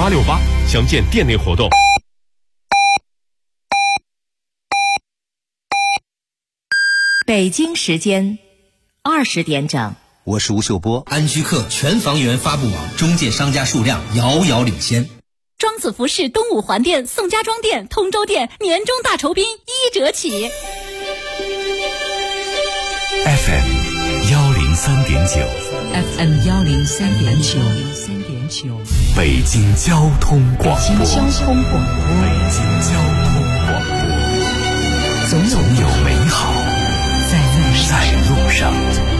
2868，详见店内活动。 北京时间20点整， 我是吴秀波。安居客全房源发布网中介商家数量遥遥领先。 庄子服饰东五环店、宋家庄店、通州店年终大酬宾1折起。 FM 103.9 FM 103.9 北京交通广播。 北京交通广播。 总有美好在路上。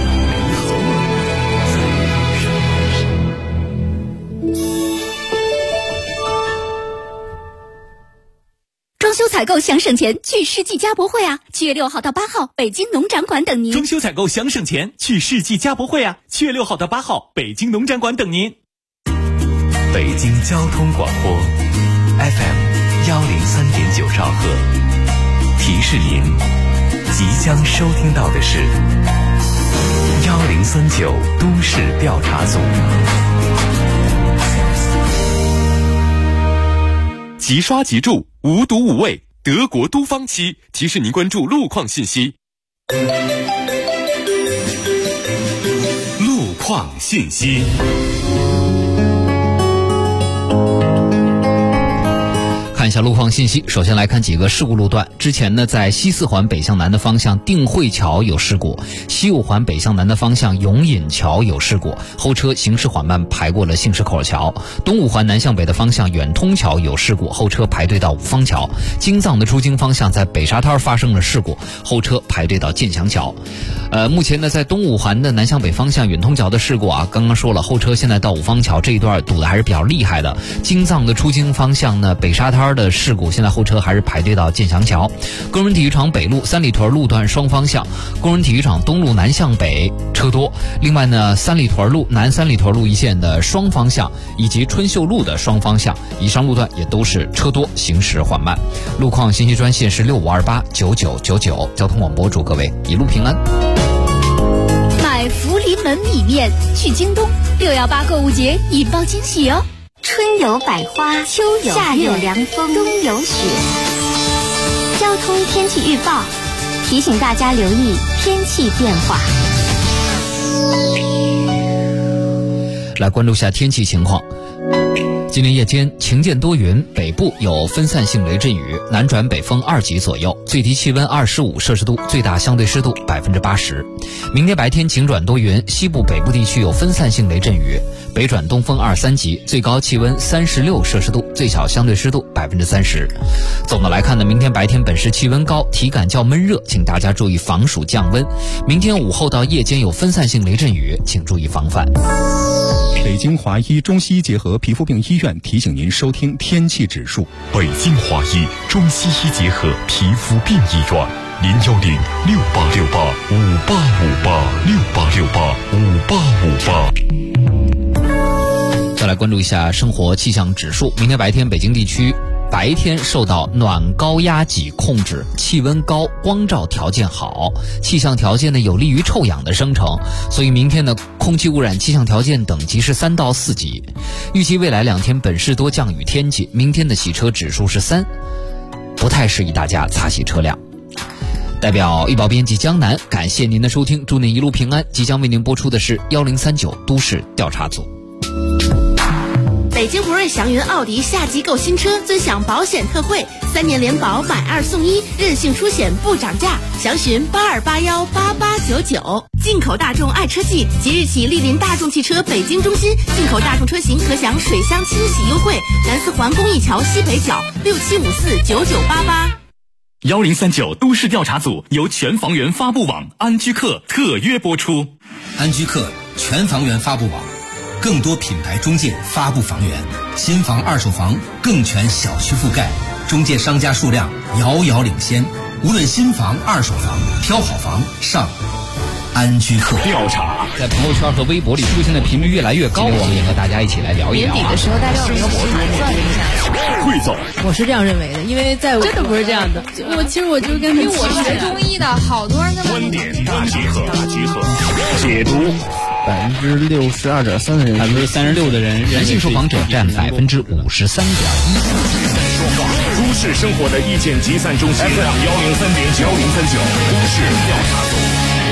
装修采购想省钱，去世纪家博会啊！7月6号到8号，北京农展馆等您。 装修采购想省钱，去世纪家博会啊！7月6号到8号，北京农展馆等您。 北京交通广播 FM 103.9兆赫，提示您即将收听到的是1039都市调查组。 即刷即住，无毒无味，德国都方漆提示您关注路况信息。路况信息。 看一下路况信息，首先来看几个事故路段。之前呢，在西四环北向南的方向定慧桥有事故，西五环北向南的方向永隐桥有事故，后车行驶缓慢排过了杏石口桥。东五环南向北的方向远通桥有事故，后车排队到五方桥。京藏的出京方向在北沙滩发生了事故，后车排队到建祥桥。目前呢，在东五环的南向北方向远通桥的事故啊，刚刚说了，后车现在到五方桥这一段堵的还是比较厉害的。京藏的出京方向呢，北沙滩的事故，现在后车还是排队到建祥桥。工人体育场北路三里屯路段双方向，工人体育场东路南向北车多。另外呢，三里屯路南三里屯路一线的双方向以及春秀路的双方向，以上路段也都是车多，行驶缓慢。路况信息专线是65289999，交通广播祝各位一路平安。 买福临门米面去京东，618购物节引爆惊喜哦！ 春有百花，秋有夏有凉风，冬有雪。交通天气预报提醒大家留意天气变化。 来关注下天气情况。今天夜间晴间多云，北部有分散性雷阵雨，南转北风2级左右，最低气温25摄氏度，最大相对湿度80%。明天白天晴转多云，西部北部地区有分散性雷阵雨，北转东风2、3级，最高气温36摄氏度，最小相对湿度30%。总的来看呢，明天白天本市气温高，体感较闷热，请大家注意防暑降温。明天午后到夜间有分散性雷阵雨，请注意防范。 北京华医中西医结合皮肤病医院提醒您收听天气指数。 北京华医中西医结合皮肤病医院 ，6868585858。再来关注一下生活气象指数。明天白天北京地区白天受到暖高压脊控制，气温高，光照条件好，气象条件呢有利于臭氧的生成，所以明天的空气污染气象条件等级是3到4级。预计未来2天本市多降雨天气，明天的洗车指数是3，不太适宜大家擦洗车辆。代表预报编辑江南，感谢您的收听，祝您一路平安。即将为您播出的是1039都市调查组。 北京博瑞祥云奥迪夏季购新车尊享保险特惠，3年联保买2送1，任性出险不涨价，详询82818899。进口大众爱车季，即日起莅临大众汽车北京中心，进口大众车型可享水箱清洗优惠，南四环公益桥西北角，67549988。1039 都市调查组由全房源发布网安居客特约播出。 安居客全房源发布网，更多品牌中介发布房源，新房二手房更全小区覆盖，中介商家数量遥遥领先。无论新房二手房，挑好房上安居客。 调查在朋友圈和微博里出现的频率越来越高，我们也和大家一起来聊一聊。 年底的时候，大家有一个盘算一下。 汇总， 我是这样认为的，因为在我真的不是这样的。其实我就跟因为我学中医的，好多人跟观点大集合，解读 62.3%的人 ，36%的男性受访者占53.1%。 都市生活的意见集散中心 FM 103.9 都市调查组。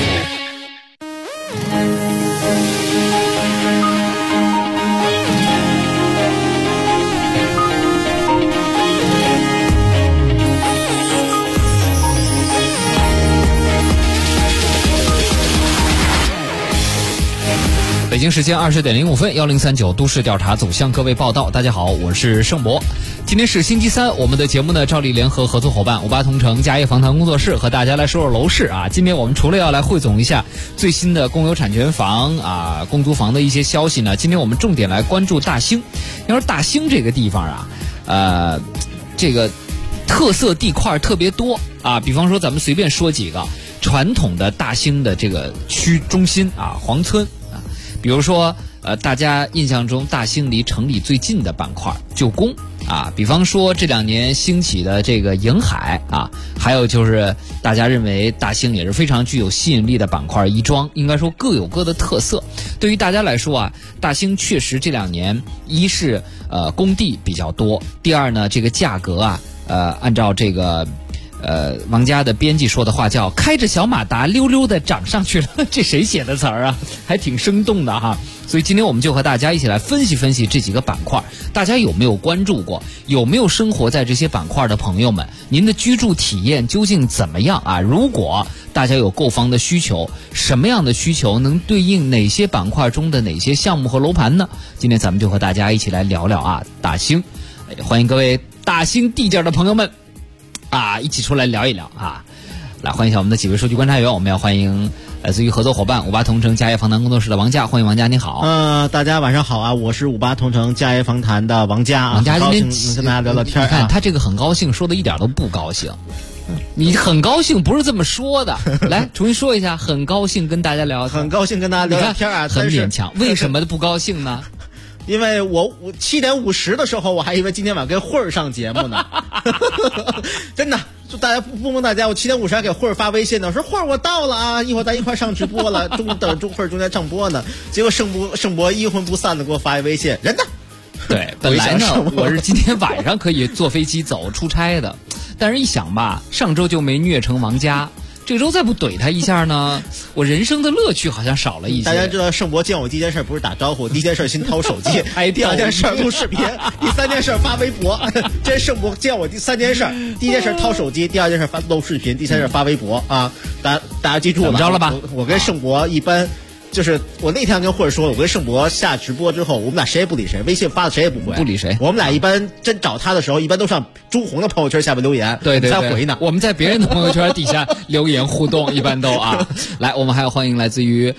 北京时间20点05分，1039都市调查组向各位报道。大家好，我是盛博。今天是星期三，我们的节目呢照例联合合作伙伴58同城嘉业访谈工作室和大家来说说楼市啊。今天我们除了要来汇总一下最新的公有产权房啊、公租房的一些消息呢，今天我们重点来关注大兴。要说大兴这个地方啊，这个特色地块特别多啊，比方说咱们随便说几个传统的大兴的这个区中心啊，黄村。比如说，大家印象中大兴离城里最近的板块旧宫啊，比方说这2年兴起的这个迎海啊，还有就是大家认为大兴也是非常具有吸引力的板块亦庄，应该说各有各的特色。对于大家来说啊，大兴确实这2年一是工地比较多，第二呢这个价格啊，按照这个。王家的编辑说的话叫开着小马达溜溜的涨上去了，这谁写的词儿啊？还挺生动的哈。所以今天我们就和大家一起来分析分析这几个板块，大家有没有关注过？有没有生活在这些板块的朋友们？您的居住体验究竟怎么样啊？如果大家有购房的需求，什么样的需求能对应哪些板块中的哪些项目和楼盘呢？今天咱们就和大家一起来聊聊啊，大兴，欢迎各位大兴地界的朋友们。一起出来聊一聊啊！来欢迎一下我们的几位数据观察员，我们要欢迎来自于合作伙伴58同城嘉业访谈工作室的王佳，欢迎王佳，你好。 大家晚上好啊！我是58同城嘉业访谈的王佳啊， 王佳今天能跟大家聊聊天啊。 你看他这个很高兴，说的一点都不高兴。你很高兴不是这么说的，来重新说一下，很高兴跟大家聊， 很高兴跟大家聊聊天啊， 很勉强。为什么不高兴呢？ 因为我7点50的时候，我还以为今天晚上跟慧儿上节目呢，真的，就大家不蒙大家，我7点50还给慧儿发微信呢，我说慧儿我到了啊，一会儿咱一块上直播了，等慧儿中间上播呢，结果盛博阴魂不散的给我发一微信，人呢？ 对，本来呢我是今天晚上可以坐飞机走出差的，但是一想吧，上周就没虐成王佳。这周再不怼他一下呢，我人生的乐趣好像少了一些。 大家知道盛博见我第一件事不是打招呼，第一件事先掏手机，第2件事录视频，第3件事发微博。这是盛博见我第3件事，第1件事掏手机，第2件事录视频，第3件事发微博啊！大家记住了， 怎么着了吧？ 我跟盛博一般。就是我那天跟慧儿说，我跟盛博下直播之后，我们俩谁也不理谁，微信发的谁也不回， 不理谁。 我们俩一般真找他的时候，一般都上朱红的朋友圈下面留言， 对， 才回呢。 我们在别人的朋友圈底下留言互动，一般都啊。来，我们还要欢迎来自于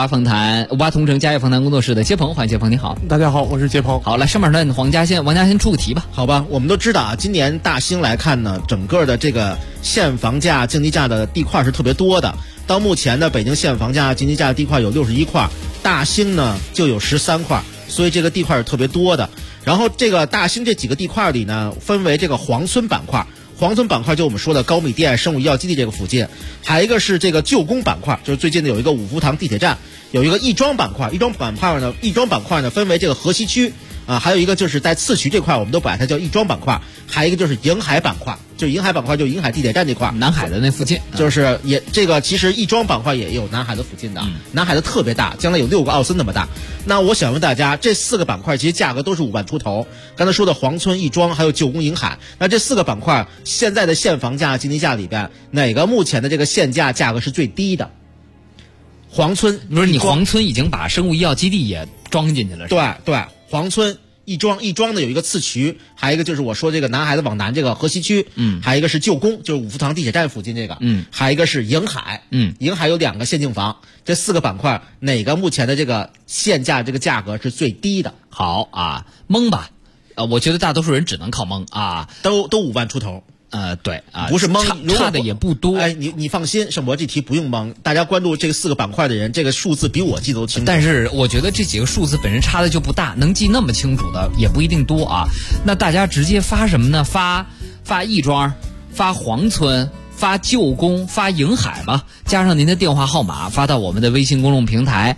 58同城嘉业访谈工作室的接鹏，欢迎接鹏，你好。 大家好，我是接鹏。 好，来上半段王佳先出个题吧。 好吧，我们都知道啊，今年大兴来看呢，整个的这个现房价、竞地价的地块是特别多的。到目前呢，北京现房价、竞地价的地块有61块，大兴呢就有13块，所以这个地块是特别多的。然后这个大兴这几个地块里呢，分为这个黄村板块。黄村板块就我们说的高米店、生物医药基地这个附近，还有一个是这个旧宫板块，就是最近的有一个五福堂地铁站，有一个亦庄板块。亦庄板块呢分为这个河西区啊，还有一个就是在次渠这块，我们都把它叫亦庄板块，还有一个就是迎海板块，就迎海板块就迎海地铁站这块， 南海的那附近， 就是也这个其实亦庄板块也有南海的附近的，南海的特别大，将来有6个奥森那么大。那我想问大家，这4个板块其实价格都是5万出头，刚才说的黄村、亦庄还有旧宫、迎海，那这4个板块现在的现房价、竞地价里边，哪个目前的这个现价价格是最低的？黄村， 不是你黄村已经把生物医药基地也装进去了，是吧？ 对，黄村。亦庄的有一个次渠，还有一个就是我说这个南海的往南这个河西区，还有一个是旧宫，就是五福堂地铁站附近这个，还有一个是迎海，迎海有2个现净房，这4个板块哪个目前的这个现价这个价格是最低的？ 好啊，蒙吧，我觉得大多数人只能靠蒙啊， 都5万出头。 对啊， 不是蒙， 差的也不多。 哎，你放心，盛博这题不用蒙，大家关注这个4个板块的人，这个数字比我记得都清楚。 但是我觉得这几个数字本身差的就不大，能记那么清楚的也不一定多啊。那大家直接发什么呢？发亦庄，发黄村，发旧宫，发迎海吧，加上您的电话号码，发到我们的微信公众平台。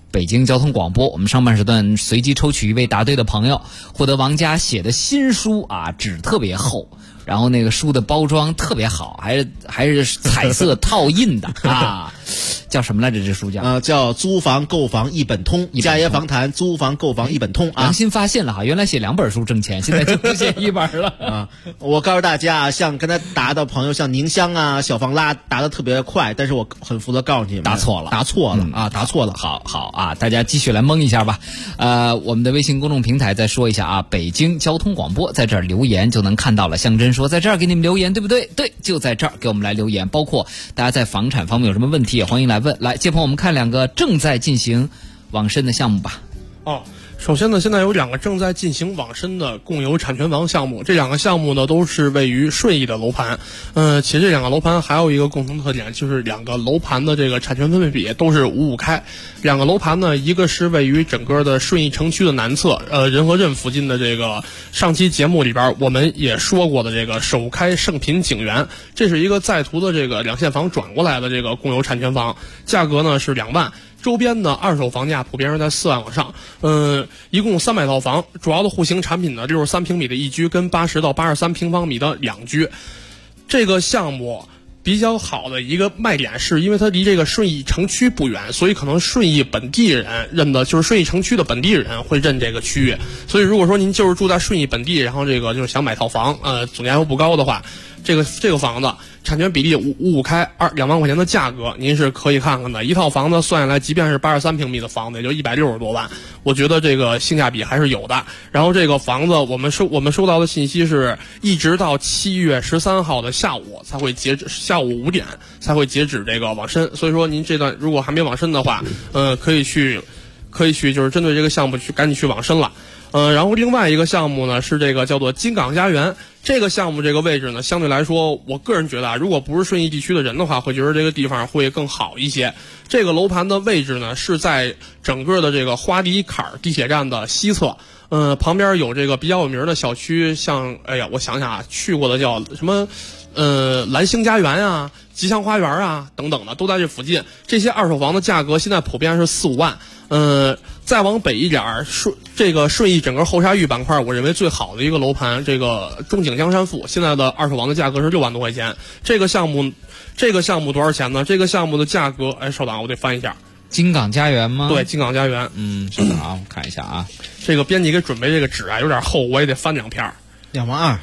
北京交通广播。我们上半时段随机抽取一位答对的朋友，获得王佳写的新书啊，纸特别厚，然后那个书的包装特别好，还是彩色套印的啊。叫什么来着？这书叫租房购房一本通，家业访谈租房购房一本通啊！ 良心发现了哈，原来写2本书挣钱，现在就不写1本了啊！我告诉大家，像跟他答的朋友，像宁香啊、小方拉答的特别快，但是我很负责告诉你们，答错了，答错了。 好啊，大家继续来蒙一下吧。我们的微信公众平台再说一下啊，北京交通广播，在这儿留言就能看到了。向真说在这儿给你们留言，对不对？对，就在这儿给我们来留言。包括大家在房产方面有什么问题，也欢迎来问。来，接朋友们看2个正在进行网申的项目吧。 首先呢，现在有2个正在进行网申的共有产权房项目，这2个项目呢都是位于顺义的楼盘。其实这2个楼盘还有一个共同特点，就是2个楼盘的这个产权分配比都是5-5开。2个楼盘呢，一个是位于整个的顺义城区的南侧，仁和镇附近的这个上期节目里边我们也说过的这个首开盛品景园，这是一个在途的这个2线房转过来的这个共有产权房，价格呢是2万。周边的二手房价普遍是在4万往上，一共300套房，主要的户型产品呢63平米的一居跟80到83平方米的2居。这个项目比较好的一个卖点是因为它离这个顺义城区不远，所以可能顺义本地人认的就是顺义城区的本地人会认这个区域，所以如果说您就是住在顺义本地，然后这个就是想买套房，总价又不高的话，这个房子产权比例5-5开2万块钱的价格，您是可以看看的。一套房子算下来，即便是83平米的房子，也就160多万，我觉得这个性价比还是有的。然后这个房子我们收到的信息是，一直到7月13号的下午才会截止，下午5点才会截止这个网申。所以说您这段如果还没网申的话，可以去就是针对这个项目去赶紧去网申了。然后另外一个项目呢是这个叫做金港家园，这个项目这个位置呢相对来说，我个人觉得如果不是顺义地区的人的话，会觉得这个地方会更好一些。这个楼盘的位置呢是在整个的这个花梨坎地铁站的西侧，旁边有这个比较有名的小区，像我想想去过的叫什么蓝星家园啊、吉祥花园啊等等的，都在这附近。这些二手房的价格现在普遍是4-5万。再往北一点，顺义整个后沙峪板块，我认为最好的一个楼盘，这个中景江山富，现在的二手房的价格是6万多块钱。这个项目多少钱呢？这个项目的价格，稍等，我得翻一下。 金港家园吗？ 对，金港家园。 稍等啊，我看一下啊。 这个编辑给准备这个纸有点厚，我也得翻2片。 2万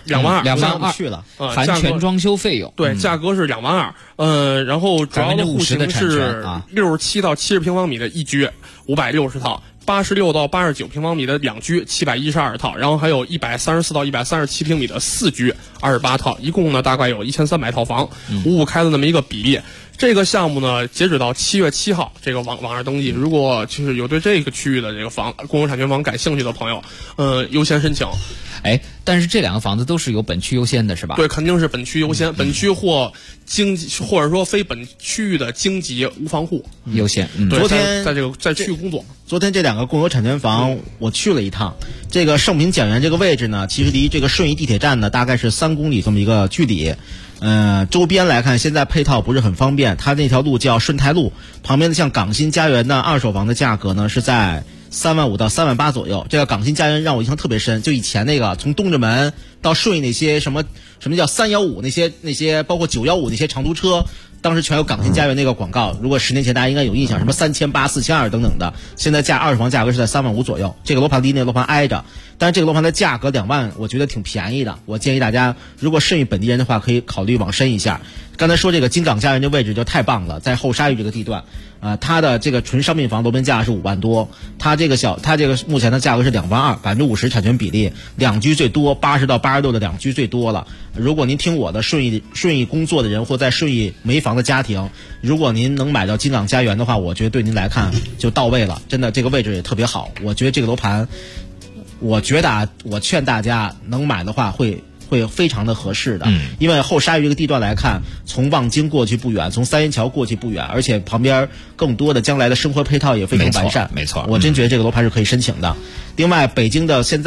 2 去了， 含全装修费用。 对，价格是2万2。然后主要的户型是67到70平方米的一居560套，86到89平方米的2居712套，然后还有134到137平米的4居28套，一共呢大概有1300套房，5-5开的那么一个比例。这个项目呢，截止到7月7号，这个网上登记。如果就是有对这个区域的这个公有产权房感兴趣的朋友，优先申请。 但是这2个房子都是有本区优先的，是吧？ 对，肯定是本区优先，本区或者说非本区域的经济无房户优先。 昨天在区域工作。 昨天这2个共有产权房我去了一趟，这个盛品景园这个位置呢，其实离这个顺义地铁站呢大概是3公里这么一个距离。周边来看，现在配套不是很方便。它那条路叫顺泰路，旁边的像港新家园的二手房的价格呢是在3万5到3万8左右。这个港新家园让我印象特别深，就以前那个从东直门到顺义那些什么叫315那些包括915那些长途车，当时全有港新家园那个广告。如果10年前大家应该有印象，什么3800、4200等等的。现在二手房价格是在3万5左右。这个楼盘离那个楼盘挨着，但是这个楼盘的价格2万，我觉得挺便宜的。我建议大家，如果顺义本地人的话，可以考虑网申一下。刚才说这个金港家园这位置就太棒了，在后沙峪这个地段，它的这个纯商品房楼盘价是5万多，它这个目前的价格是2万2%，50%产权比例，2居最多，80到86的2居最多了。如果您听我的顺义工作的人或在顺义没房的家庭，如果您能买到金港家园的话，我觉得对您来看就到位了，真的这个位置也特别好。我觉得这个楼盘，我劝大家能买的话会非常的合适的，因为后沙峪这个地段来看，从望京过去不远，从三元桥过去不远，而且旁边更多的将来的生活配套也非常完善。 没错， 我真觉得这个楼盘是可以申请的。另外，北京的现在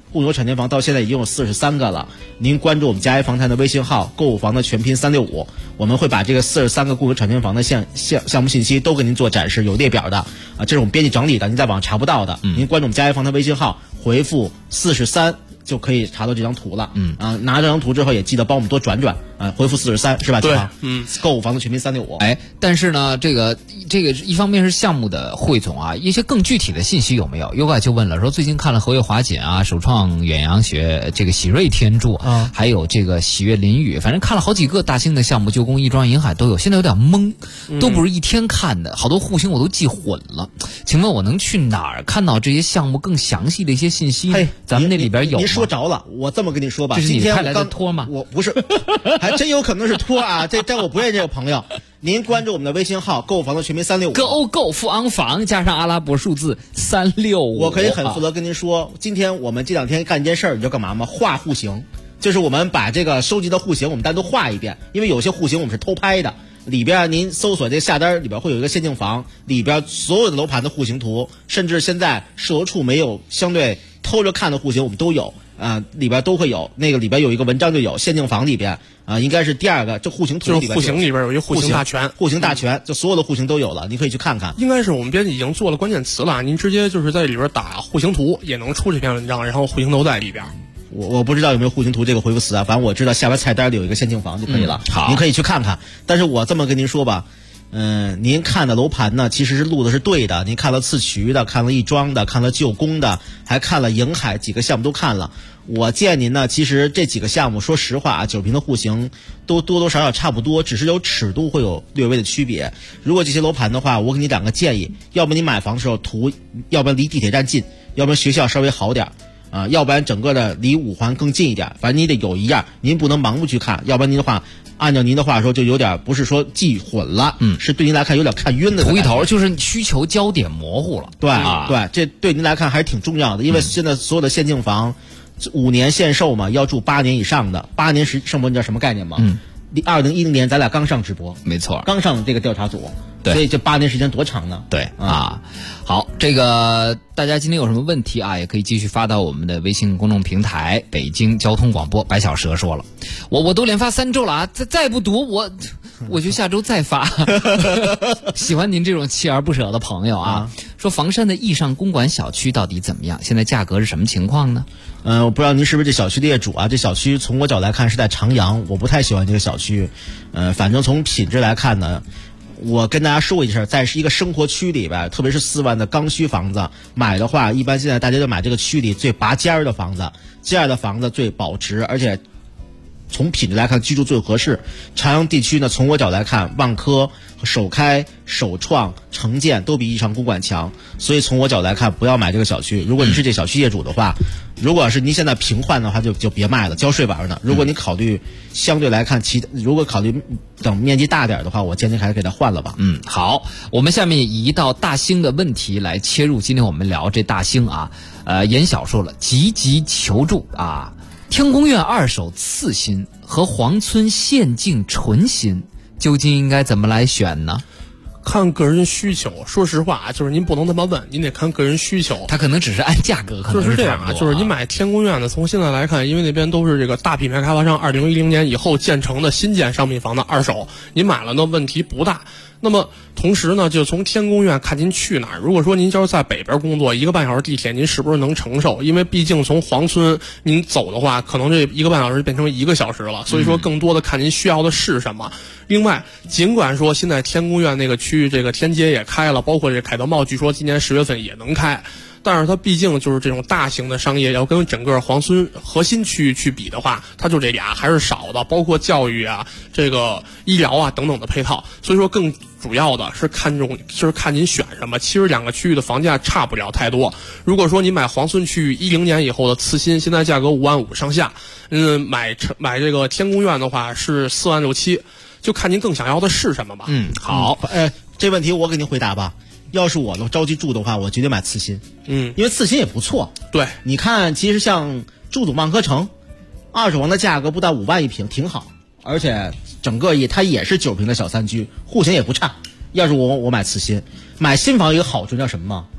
共有产权房到现在已经有43个了。您关注我们嘉一房产的微信号购物房的全拼365，我们会把这个43个共有产权房的项目信息都给您做展示，有列表的啊，这是我们编辑整理的，您在网上查不到的。您关注我们嘉一房产微信号，回复43就可以查到这张图了。拿这张图之后也记得帮我们多转转啊，回复43是吧？ 对， 购物房的全拼365。 哎，但是呢，这个一方面是项目的汇总啊，一些更具体的信息有没有？Yoga就问了，说最近看了和悦华锦啊、首创远洋学这个喜瑞天柱还有这个喜悦林宇，反正看了好几个大兴的项目，旧宫、亦庄、银海都有，现在有点懵，都不是一天看的，好多户型我都记混了。请问我能去哪儿看到这些项目更详细的一些信息？咱们那里边有吗？ 您说着了，我这么跟你说吧， 这是你今天派来的托吗？ 我不是，还真有可能是托啊！这我不认识这个朋友。您关注我们的微信号购物房的全拼365， 购付昂房加上阿拉伯数字365。 我可以很负责跟您说，今天我们这2天干一件事儿，你知道干嘛吗？画户型，就是我们把这个收集的户型我们单独画一遍，因为有些户型我们是偷拍的。里边您搜索这个下单里边会有一个限定房，里边所有的楼盘的户型图，甚至现在售楼处没有相对偷着看的户型我们都有里边都会有，那个里边有一个文章就有限定房里边应该是第2个，这户型图里边户型里边有一个户型大全， 户型大全就所有的户型都有了，你可以去看看。 应该是我们编辑已经做了关键词了，您直接就是在里边打户型图也能出这篇文章，然后户型都在里边。 我不知道有没有户型图这个回复词啊，反正我知道下边菜单里有一个限定房就可以了， 好， 您可以去看看。但是我这么跟您说吧，您看的楼盘呢，其实是录的是对的，您看了次渠的，看了亦庄的，看了旧宫的，还看了银海，几个项目都看了。我建议您呢，其实这几个项目说实话啊，9平的户型都多多少少差不多，只是有尺度会有略微的区别。如果这些楼盘的话，我给你2个建议，要不你买房的时候图，要不然离地铁站近，要不然学校稍微好点要不然整个的离5环更近一点，反正你得有一样，您不能盲目去看，要不然您的话，按照您的话说，就有点不是说记混了，是对您来看有点看晕的图一头，就是需求焦点模糊了。 对对，这对您来看还是挺重要的，因为现在所有的限定房，5年限售嘛，要住8年以上的，8年上播，你知道什么概念吗？2010年咱俩刚上直播， 没错， 刚上这个调查组，所以这8年时间多长呢？ 对好，这个大家今天有什么问题啊，也可以继续发到我们的微信公众平台北京交通广播。白小蛇说了，我都连发3周了啊，再不读我就下周再发。喜欢您这种锲而不舍的朋友啊。说房山的义上公馆小区到底怎么样？现在价格是什么情况呢？ 我不知道您是不是这小区的业主啊？这小区从我角来看是在长阳，我不太喜欢这个小区。反正从品质来看呢，我跟大家说一声，在一个生活区里边，特别是4万的刚需房子买的话，一般现在大家就买这个区里最拔尖儿的房子，这样的房子最保值，而且从品质来看居住最合适。长阳地区呢，从我角来看，万科、首开、首创、城建都比义上公馆强，所以从我角来看，不要买这个小区。如果你是这小区业主的话，如果是您现在平换的话，就别卖了，交税玩呢。如果你考虑相对来看如果考虑等面积大点的话，我建议还是给它换了吧。 好，我们下面以一道大兴的问题来切入。今天我们聊这大兴啊，严晓说了，急求助啊，天宫苑2手次新和黄村县境纯新，究竟应该怎么来选呢？ 看个人需求，说实话，就是您不能这么问，您得看个人需求。 他可能只是按价格，可能就是这样啊。就是你买天宫苑的，从现在来看，因为那边都是这个大品牌开发商2010年以后建成的新建商品房的2手，你买了呢问题不大。那么同时呢，就从天宫苑看您去哪儿。如果说您就是在北边工作，1个半小时地铁您是不是能承受？因为毕竟从黄村您走的话，可能这1个半小时变成1个小时了。所以说更多的看您需要的是什么。另外，尽管说现在天宫苑那个区域这个天街也开了，包括这凯德茂据说今年10月份也能开，但是它毕竟就是这种大型的商业，要跟整个黄村核心区域去比的话，它就这俩还是少的，包括教育啊、这个医疗啊等等的配套。所以说更主要的是看您选什么。其实2个区域的房价差不了太多。如果说你买黄村区域10年以后的次新，现在价格5万5上下，买这个天宫苑的话是4万6、7，就看您更想要的是什么吧。 好，这问题我给您回答吧。要是我着急住的话，我绝对买次新。因为次新也不错。 对， 你看，其实像驻总万科城，2手房的价格不到5万1平，挺好，而且整个它也是9平的小3居，户型也不差。要是我买次新，买新房有一个好处叫什么吗？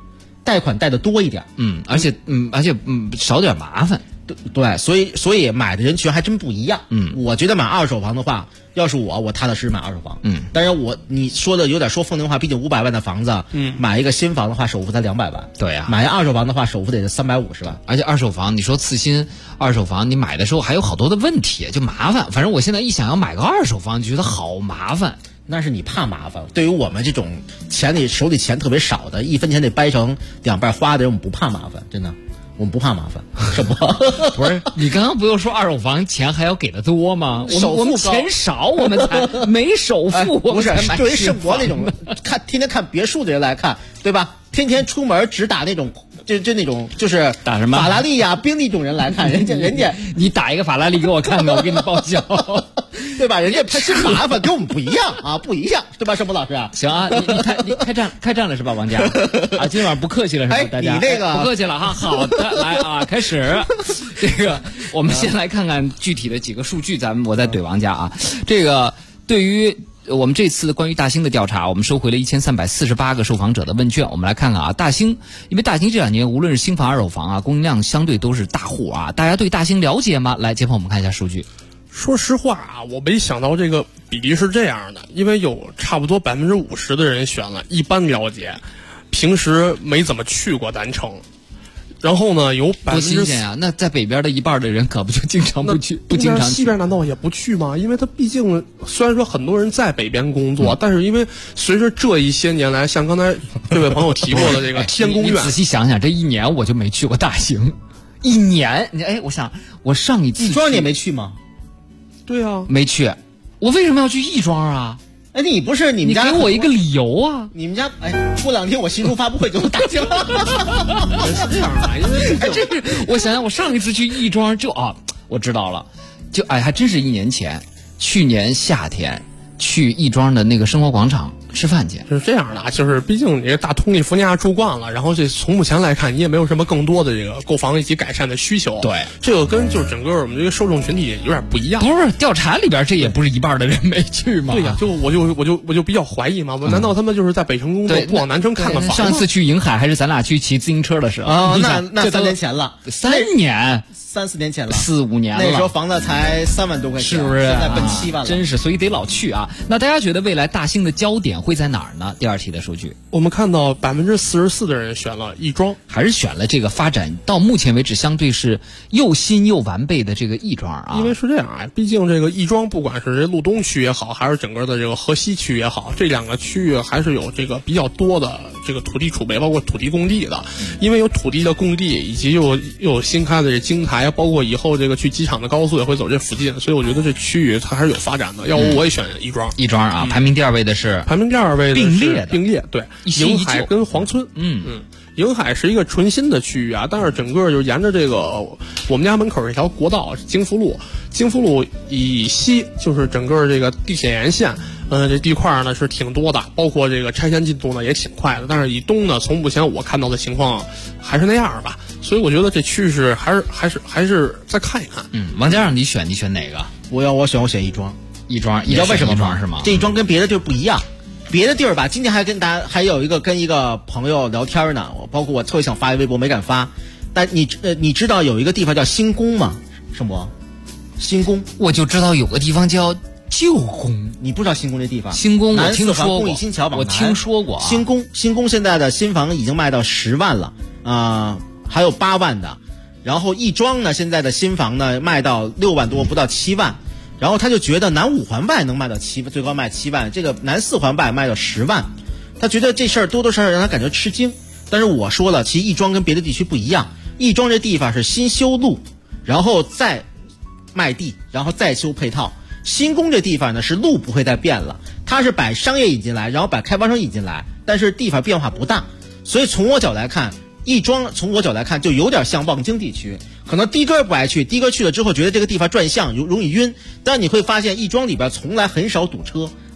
贷款贷的多一点， 而且少点麻烦。 对，所以买的人群还真不一样。我觉得买二手房的话，要是我踏踏实实买二手房。当然你说的有点说风凉话，毕竟500万的房子，买一个新房的话，首付才200万。 对呀， 买二手房的话，首付得是350万。 而且二手房，你说次新二手房，你买的时候还有好多的问题，就麻烦。反正我现在一想要买个二手房，就觉得好麻烦。 那是你怕麻烦，对于我们这种手里钱特别少的，1分钱得掰成2半花的人，我们不怕麻烦，真的。我们不怕麻烦，是不？ 不是，你刚刚不又说二手房钱还要给的多吗？我们钱少，我们才没首付。 不是，对于生活那种天天看别墅的人来看，对吧？天天出门只打那种就那种就是打什么法拉利呀、宾利这种人来看，人家你打一个法拉利给我看看，我给你报销， 对吧？人家他是麻烦，跟我们不一样啊，不一样，对吧？盛博老师啊， 行啊，你开战了是吧，王家啊？今晚不客气了是吧？大家你那个不客气了哈。好的，来啊，开始。这个我们先来看看具体的几个数据，我再怼王家啊。这个对于我们这次关于大兴的调查，我们收回了1348个受访者的问卷。我们来看看啊，大兴，因为大兴这2年无论是新房、二手房啊，供应量相对都是大户啊。大家对大兴了解吗？来，接朋友们看一下数据。 说实话啊，我没想到这个比例是这样的，因为有差不多50%的人选了一般了解，平时没怎么去过单城。然后呢，有多新鲜啊！那在北边的一半的人可不就经常不去，不经常去。 西边难道也不去吗？因为他毕竟虽然说很多人在北边工作，但是因为随着这一些年来，像刚才这位朋友提过的这个天宫院， 你仔细想想，这1年我就没去过大兴，1年。我想我上一次亦庄你也没去吗？ 对啊， 没去。我为什么要去亦庄啊？ 你不是你们家？ 你给我一个理由啊！ 你们家过2天我新书发布会就大兴了。 是这样啊，因为这是我想想，我上一次去亦庄我知道了，还真是1年前，去年夏天去亦庄的那个生活广场吃饭去。 是这样的，就是毕竟你这大通利福尼亚住惯了，然后这从目前来看，你也没有什么更多的这个购房以及改善的需求。 对， 这个跟就是整个我们这个受众群体有点不一样。 不是调查里边这也不是一半的人没去吗？ 对呀，我就比较怀疑嘛，难道他们就是在北城工作，不往南城看看房？ 上次去瀛海还是咱俩去骑自行车的时候那3年前了 ，3年。 3-4年前了 ，4-5年了， 那时候房子才3万多块钱， 是不是？ 现在奔7万了， 真是，所以得老去啊。那大家觉得未来大兴的焦点会在哪儿呢？第2题的数据， 我们看到44%的人选了亦庄， 还是选了这个发展到目前为止相对是又新又完备的这个亦庄啊。 因为是这样啊，毕竟这个亦庄不管是这路东区也好，还是整个的这个河西区也好，这2个区域还是有这个比较多的这个土地储备，包括土地供地的。因为有土地的供地，以及又有新开的这京台，包括以后这个去机场的高速也会走这附近，所以我觉得这区域它还是有发展的。要不我也选亦庄。 亦庄啊，排名第2位的是并列对，瀛海跟黄村。瀛海是一个纯新的区域啊，但是整个就沿着这个我们家门口这条国道京福路以西，就是整个这个地铁沿线，这地块呢是挺多的，包括这个拆迁进度呢也挺快的。但是以东呢，从目前我看到的情况还是那样吧，所以我觉得这趋势还是再看一看。 王家让你选哪个？ 我选亦庄。 亦庄， 你知道为什么吗？是吗？ 这亦庄跟别的地儿不一样。别的地儿吧，今天还有跟一个朋友聊天呢，包括我特别想发一微博没敢发。但你知道有一个地方叫新宫吗？盛博，新宫我就知道有个地方叫旧宫， 你不知道新宫这地方？ 新宫我听说过， 公益新桥往南， 我听说过。 新宫现在的新房已经卖到10万了还有8万的。然后亦庄呢，现在的新房呢卖到6万多，不到7万。然后他就觉得南5环外能卖到最高卖7万，这个南4环外卖到10万，他觉得这事儿多多少少让他感觉吃惊。但是我说了，其实亦庄跟别的地区不一样，亦庄这地方是新修路，然后再卖地，然后再修配套。新宫这地方呢是路不会再变了，它是把商业引进来，然后把开发商引进来，但是地方变化不大。所以从我角来看，亦庄从我角来看就有点像望京地区，可能的哥不爱去，的哥去了之后觉得这个地方转向容易晕，但你会发现亦庄里边从来很少堵车，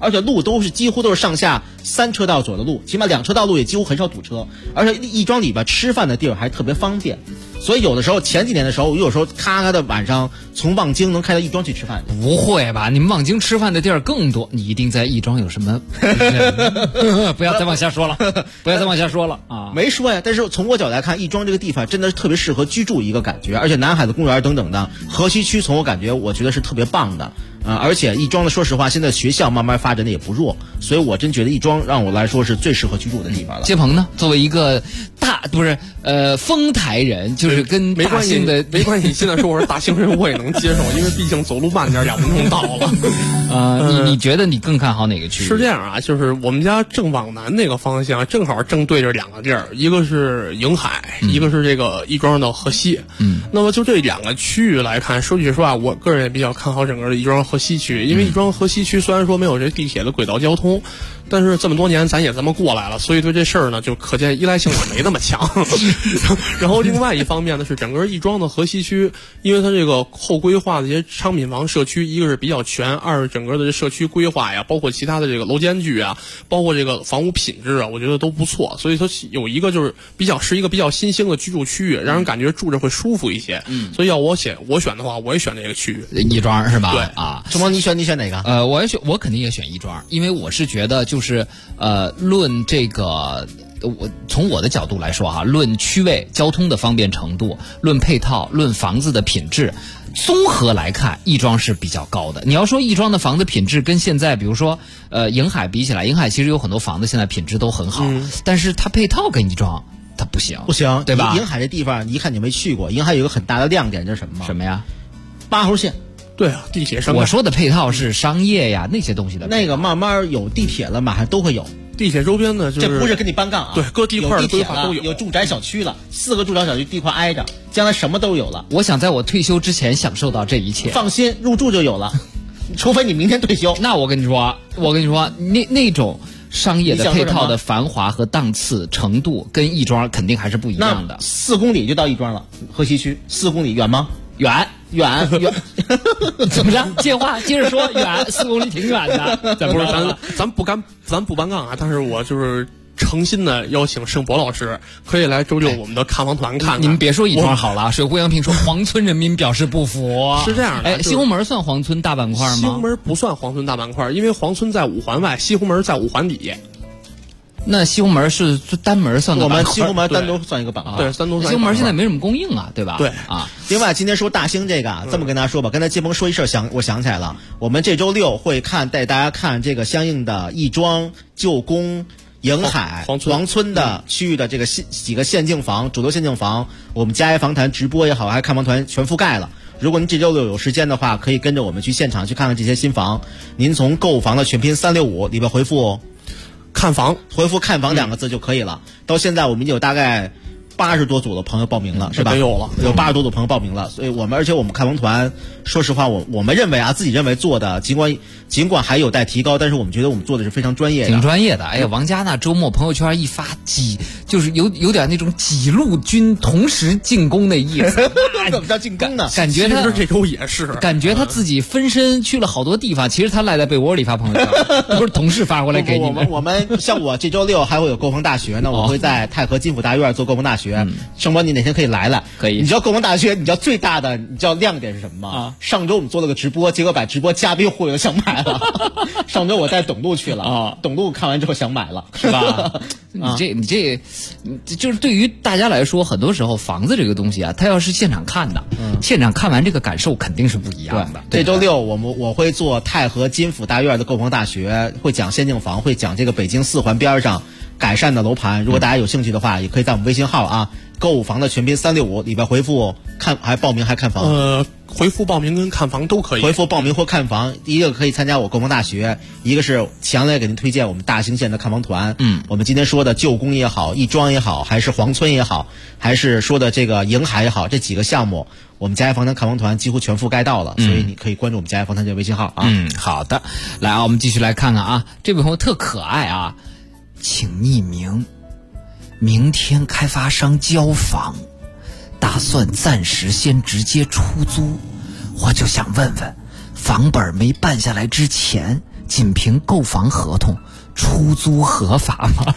而且路几乎都是上下3车道左右的路，起码2车道路也几乎很少堵车，而且亦庄里边吃饭的地儿还特别方便。所以有的时候前几年的时候，我有时候咔的晚上从望京能开到亦庄去吃饭。 不会吧？你们望京吃饭的地儿更多，你一定在亦庄有什么？不要再往下说了，不要再往下说了啊！ 没说呀，但是从我角度来看，亦庄这个地方真的是特别适合居住一个感觉，而且南海的公园等等的河西区，从我感觉我觉得是特别棒的。而且亦庄的说实话，现在学校慢慢发展的也不弱，所以我真觉得亦庄让我来说是最适合居住的地方了。 谢鹏呢，作为一个丰台人，就是跟没关系的没关系。现在说我是大兴人，我也能接受，因为毕竟走路慢点，2分钟到了。 你觉得你更看好哪个区域？ 是这样啊，就是我们家正往南那个方向，正好正对着2个地儿，一个是瀛海，一个是这个亦庄的河西。那么就这2个区域来看，说句实话，我个人也比较看好整个的亦庄河西区，因为亦庄河西区虽然说没有这地铁的轨道交通，但是这么多年咱也这么过来了，所以对这事儿呢，就可见依赖性也没那么强。然后另外一方面呢，是整个亦庄的河西区，因为它这个后规划的一些商品房社区，一个是比较全，二是整个的这社区规划呀，包括其他的这个楼间距啊，包括这个房屋品质啊，我觉得都不错，所以它有一个就是是一个比较新兴的居住区域，让人感觉住着会舒服一些。所以要我选的话，我也选这个区域。 亦庄是吧？ 对啊， 朱萌，你选哪个？ 我肯定也选亦庄，因为我是觉得就是论这个。从我的角度来说哈，论区位、交通的方便程度，论配套，论房子的品质，综合来看，亦庄是比较高的。你要说亦庄的房子品质跟现在比如说瀛海比起来，瀛海其实有很多房子现在品质都很好，但是它配套跟亦庄它不行，对吧？ 瀛海这地方，你一看你没去过，瀛海有一个很大的亮点，这是什么吗？ 什么呀 ？8号线。 对啊，地铁上。 我说的配套是商业呀，那些东西的。 那个慢慢有地铁了，马上都会有。 地铁周边呢， 这不是跟你搬杠啊， 对，各地块的规划都有住宅小区了，4个住宅小区地块挨着，将来什么都有了。 我想在我退休之前享受到这一切。 放心，入住就有了，除非你明天退休。 那我跟你说，那种商业的配套的繁华和档次程度，跟亦庄肯定还是不一样的。 4公里就到亦庄了，河西区4公里远吗？远。 怎么着？接话接着说，远4公里挺远的。 不是咱不搬杠啊！但是我就是诚心的邀请盛博老师，可以来周六我们的看房团看看。 你们别说亦庄好了，水户洋平说黄村人民表示不服。 是这样的， 西红门算黄村大板块吗？ 西红门不算黄村大板块，因为黄村在5环外，西红门在5环底。 那西红门是单门算的板块， 我们西红门单独算一个板块， 对，单独算。 西红门现在没什么供应啊，对吧？ 对啊。 另外，今天说大兴这个，这么跟大家说吧，刚才接鹏说一事我想起来了，我们这周6会带大家看这个相应的亦庄、旧宫、瀛海、黄村的区域的这个几个限境房、主流限境房，我们佳怡房谈直播也好，还看房团全覆盖了。如果您这周6有时间的话，可以跟着我们去现场去看看这些新房。您从购房的全拼365里边回复看房， 回复看房2个字就可以了。到现在我们有大概80多组的朋友报名了，是吧？ 有 80多组朋友报名了，所以而且我们看房团，说实话，我们认为自己认为做的，尽管还有待提高，但是我们觉得我们做的是非常专业的， 挺专业的。哎呀，王佳娜周末朋友圈一发就是有点那种几路军同时进攻的意思。 怎么叫进攻呢？ 感觉他这周也是， 感觉他自己分身去了好多地方，其实他赖在被窝里发朋友圈，不是同事发过来给你们。 我们像我这周6还会有购房大学呢，我会在太和金府大院做购房大学。盛博，你哪天可以来？ 可以。 你知道购房大学，你知道最大的亮点是什么吗？上周我们做了个直播，结果把直播嘉宾忽悠想买了。上周我带董路去了董路看完之后想买了， 是吧？你这就是对于大家来说，很多时候房子这个东西啊，它要是现场看的，现场看完这个感受肯定是不一样的。 这周6我会做太和金府大院的购房大学，会讲限境房，会讲这个北京4环边上改善的楼盘。如果大家有兴趣的话，也可以在我们微信号购物房的全拼365里边回复还报名还看房。 回复报名跟看房都可以。 回复报名或看房，第一个可以参加我购房大学，一个是强烈给您推荐我们大兴县的看房团。我们今天说的旧宫也好，亦庄也好，还是黄村也好，还是说的这个瀛海也好，这几个项目我们佳怡房团看房团几乎全覆盖到了，所以你可以关注我们佳怡房团这个微信号好的，来我们继续来看看这位朋友特可爱请匿名。明天开发商交房，打算暂时先直接出租，我就想问问，房本没办下来之前， 仅凭购房合同，出租合法吗？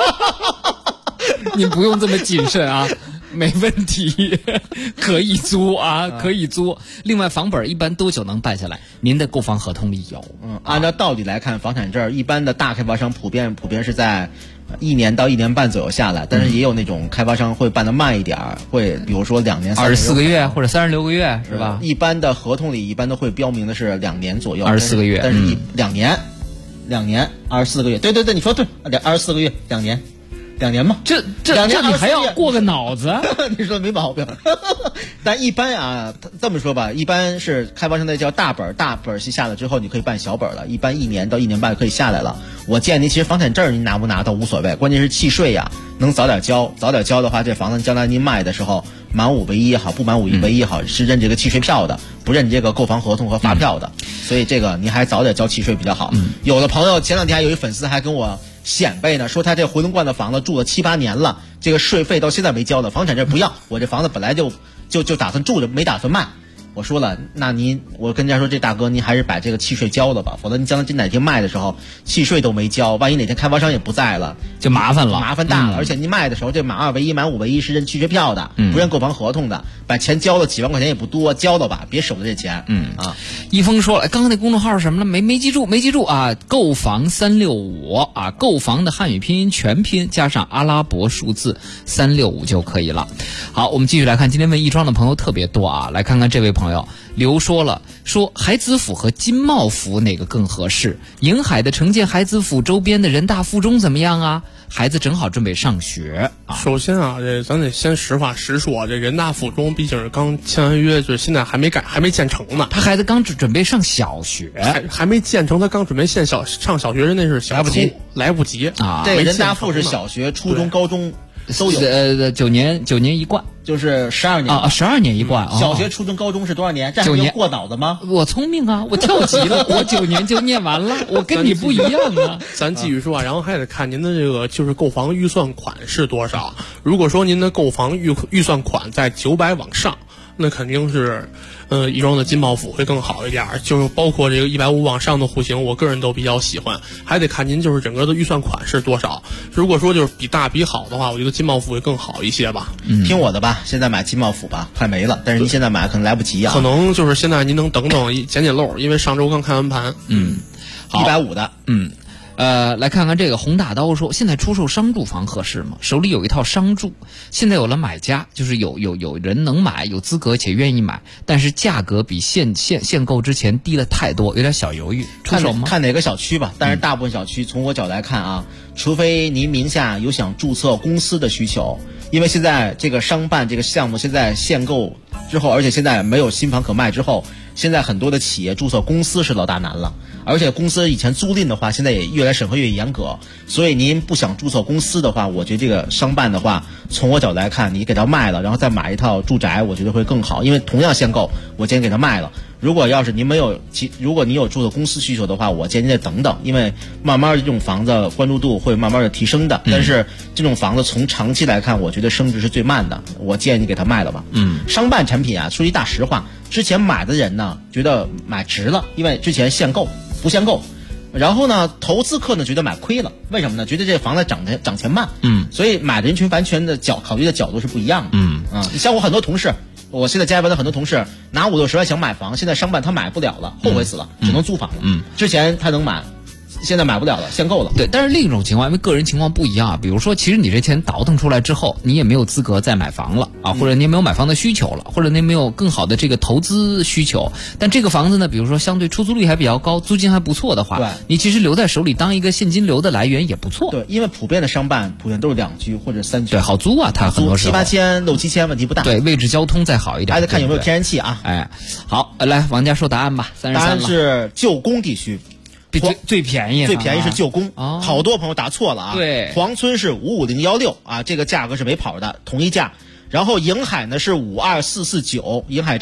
你不用这么谨慎啊，没问题，可以租啊，可以租。另外，房本一般多久能办下来？您的购房合同里有。 按照道理来看，房产证一般的大开发商普遍是在1年到1年半左右下来，但是也有那种开发商会办得慢一点，会比如说2年 24个月或者36个月，是吧？ 一般的合同里一般都会标明的是2年左右 ，24个月， 但是2年24个月，对，你说对，24个月2年。2年嘛， 这你还要过个脑子？ 你说没毛病。但一般啊，这么说吧，一般是开发商那叫大本期下了之后，你可以办小本了，一般1年到1年半可以下来了。我建议您，其实房产证您拿不拿都无所谓，关键是契税呀，能早点交的话，这房子将来您卖的时候，满5为1也好，不满5为1也好，是认这个契税票的，不认这个购房合同和发票的。所以这个您还早点交契税比较好。有的朋友前2天还有一粉丝还跟我显摆呢，说他这回龙观的房子住了7、8年了，这个税费到现在没交的，房产证不要，我这房子本来就打算住着，没打算卖。我说了，那我跟人家说，这大哥您还是把这个契税交了吧，否则您将来哪天卖的时候契税都没交，万一哪天开发商也不在了， 就麻烦了， 麻烦大了。而且您卖的时候，这满2为1、满5为1是认契税票的，不认购房合同的，把钱交了几万块钱也不多，交了吧，别守着这钱。 一峰说了，刚刚那公众号是什么了？没记住啊！购房365啊，购房的汉语拼音全拼加上阿拉伯数字365就可以了。好，我们继续来看，今天问亦庄的朋友特别多啊，来看看这位朋友刘说海子府和金茂府哪个更合适？迎海的城建海子府周边的人大附中怎么样啊？孩子正好准备上学啊。 首先啊，咱得先实话实说，这人大附中毕竟是刚签完约，就是现在还没建成呢。 他孩子刚准备上小学， 还没建成，他刚准备上小学，人那是来不及啊。 这个人大附是小学、初中、高中都有。 9年一贯， 就是12年啊，12年一贯。 小学、初中、高中是多少年？这还没有过脑子吗？ 我聪明啊，我跳级了，我9年就念完了，我跟你不一样啊。 咱继续说啊，然后还得看您的这个就是购房预算款是多少。如果说您的购房预算款在900往上，那肯定是亦庄的金茂府会更好一点，就是包括这个150往上的户型，我个人都比较喜欢。还得看您就是整个的预算款是多少。如果说就是比大比好的话，我觉得金茂府会更好一些吧。 听我的吧，现在买金茂府吧，快没了。但是您现在买可能来不及啊。 可能就是现在您能等捡漏，因为上周刚开完盘。 好 ，150的。 来看看这个洪大刀说，现在出售商住房合适吗？手里有一套商住，现在有了买家，就是有人能买，有资格且愿意买，但是价格比限购之前低了太多，有点小犹豫，出手吗？ 看哪个小区吧，但是大部分小区从我角度来看啊，除非您名下有想注册公司的需求，因为现在这个商办这个项目现在限购之后，而且现在没有新房可卖之后，现在很多的企业注册公司是老大难了，而且公司以前租赁的话，现在也越来审核越严格，所以您不想注册公司的话，我觉得这个商办的话，从我角度来看，你给它卖了，然后再买一套住宅，我觉得会更好，因为同样限购，我建议给它卖了。如果要是您如果你有注册公司需求的话，我建议您再等等，因为慢慢的这种房子关注度会慢慢的提升的，但是这种房子从长期来看，我觉得升值是最慢的，我建议你给它卖了吧。商办产品啊，说句大实话，之前买的人呢觉得买值了，因为之前限购不限购，然后呢投资客呢觉得买亏了，为什么呢？觉得这房子涨钱慢，所以买的人群完全的考虑的角度是不一样的。你像我很多同事，我现在加班的很多同事拿50-60万想买房，现在商办他买不了了，后悔死了，只能租房了。之前他能买，现在买不了了，限购了。 对，但是另一种情况，因为个人情况不一样啊。比如说，其实你这钱倒腾出来之后，你也没有资格再买房了啊，或者你也没有买房的需求了，或者你没有更好的这个投资需求。但这个房子呢，比如说相对出租率还比较高，租金还不错的话，你其实留在手里当一个现金流的来源也不错。 对，因为普遍的商办普遍都是2居或者3居， 对，好租啊，它很多时候 7-8千、6-7千问题不大。 对，位置交通再好一点， 还得看有没有天然气啊。 哎，好，来王家说答案吧。33了。 答案是旧宫地区。 最便宜是旧宫，好多朋友答错了啊。 对， 黄村是55016啊，这个价格是没跑的，同一价。然后迎海呢是52449，迎海站。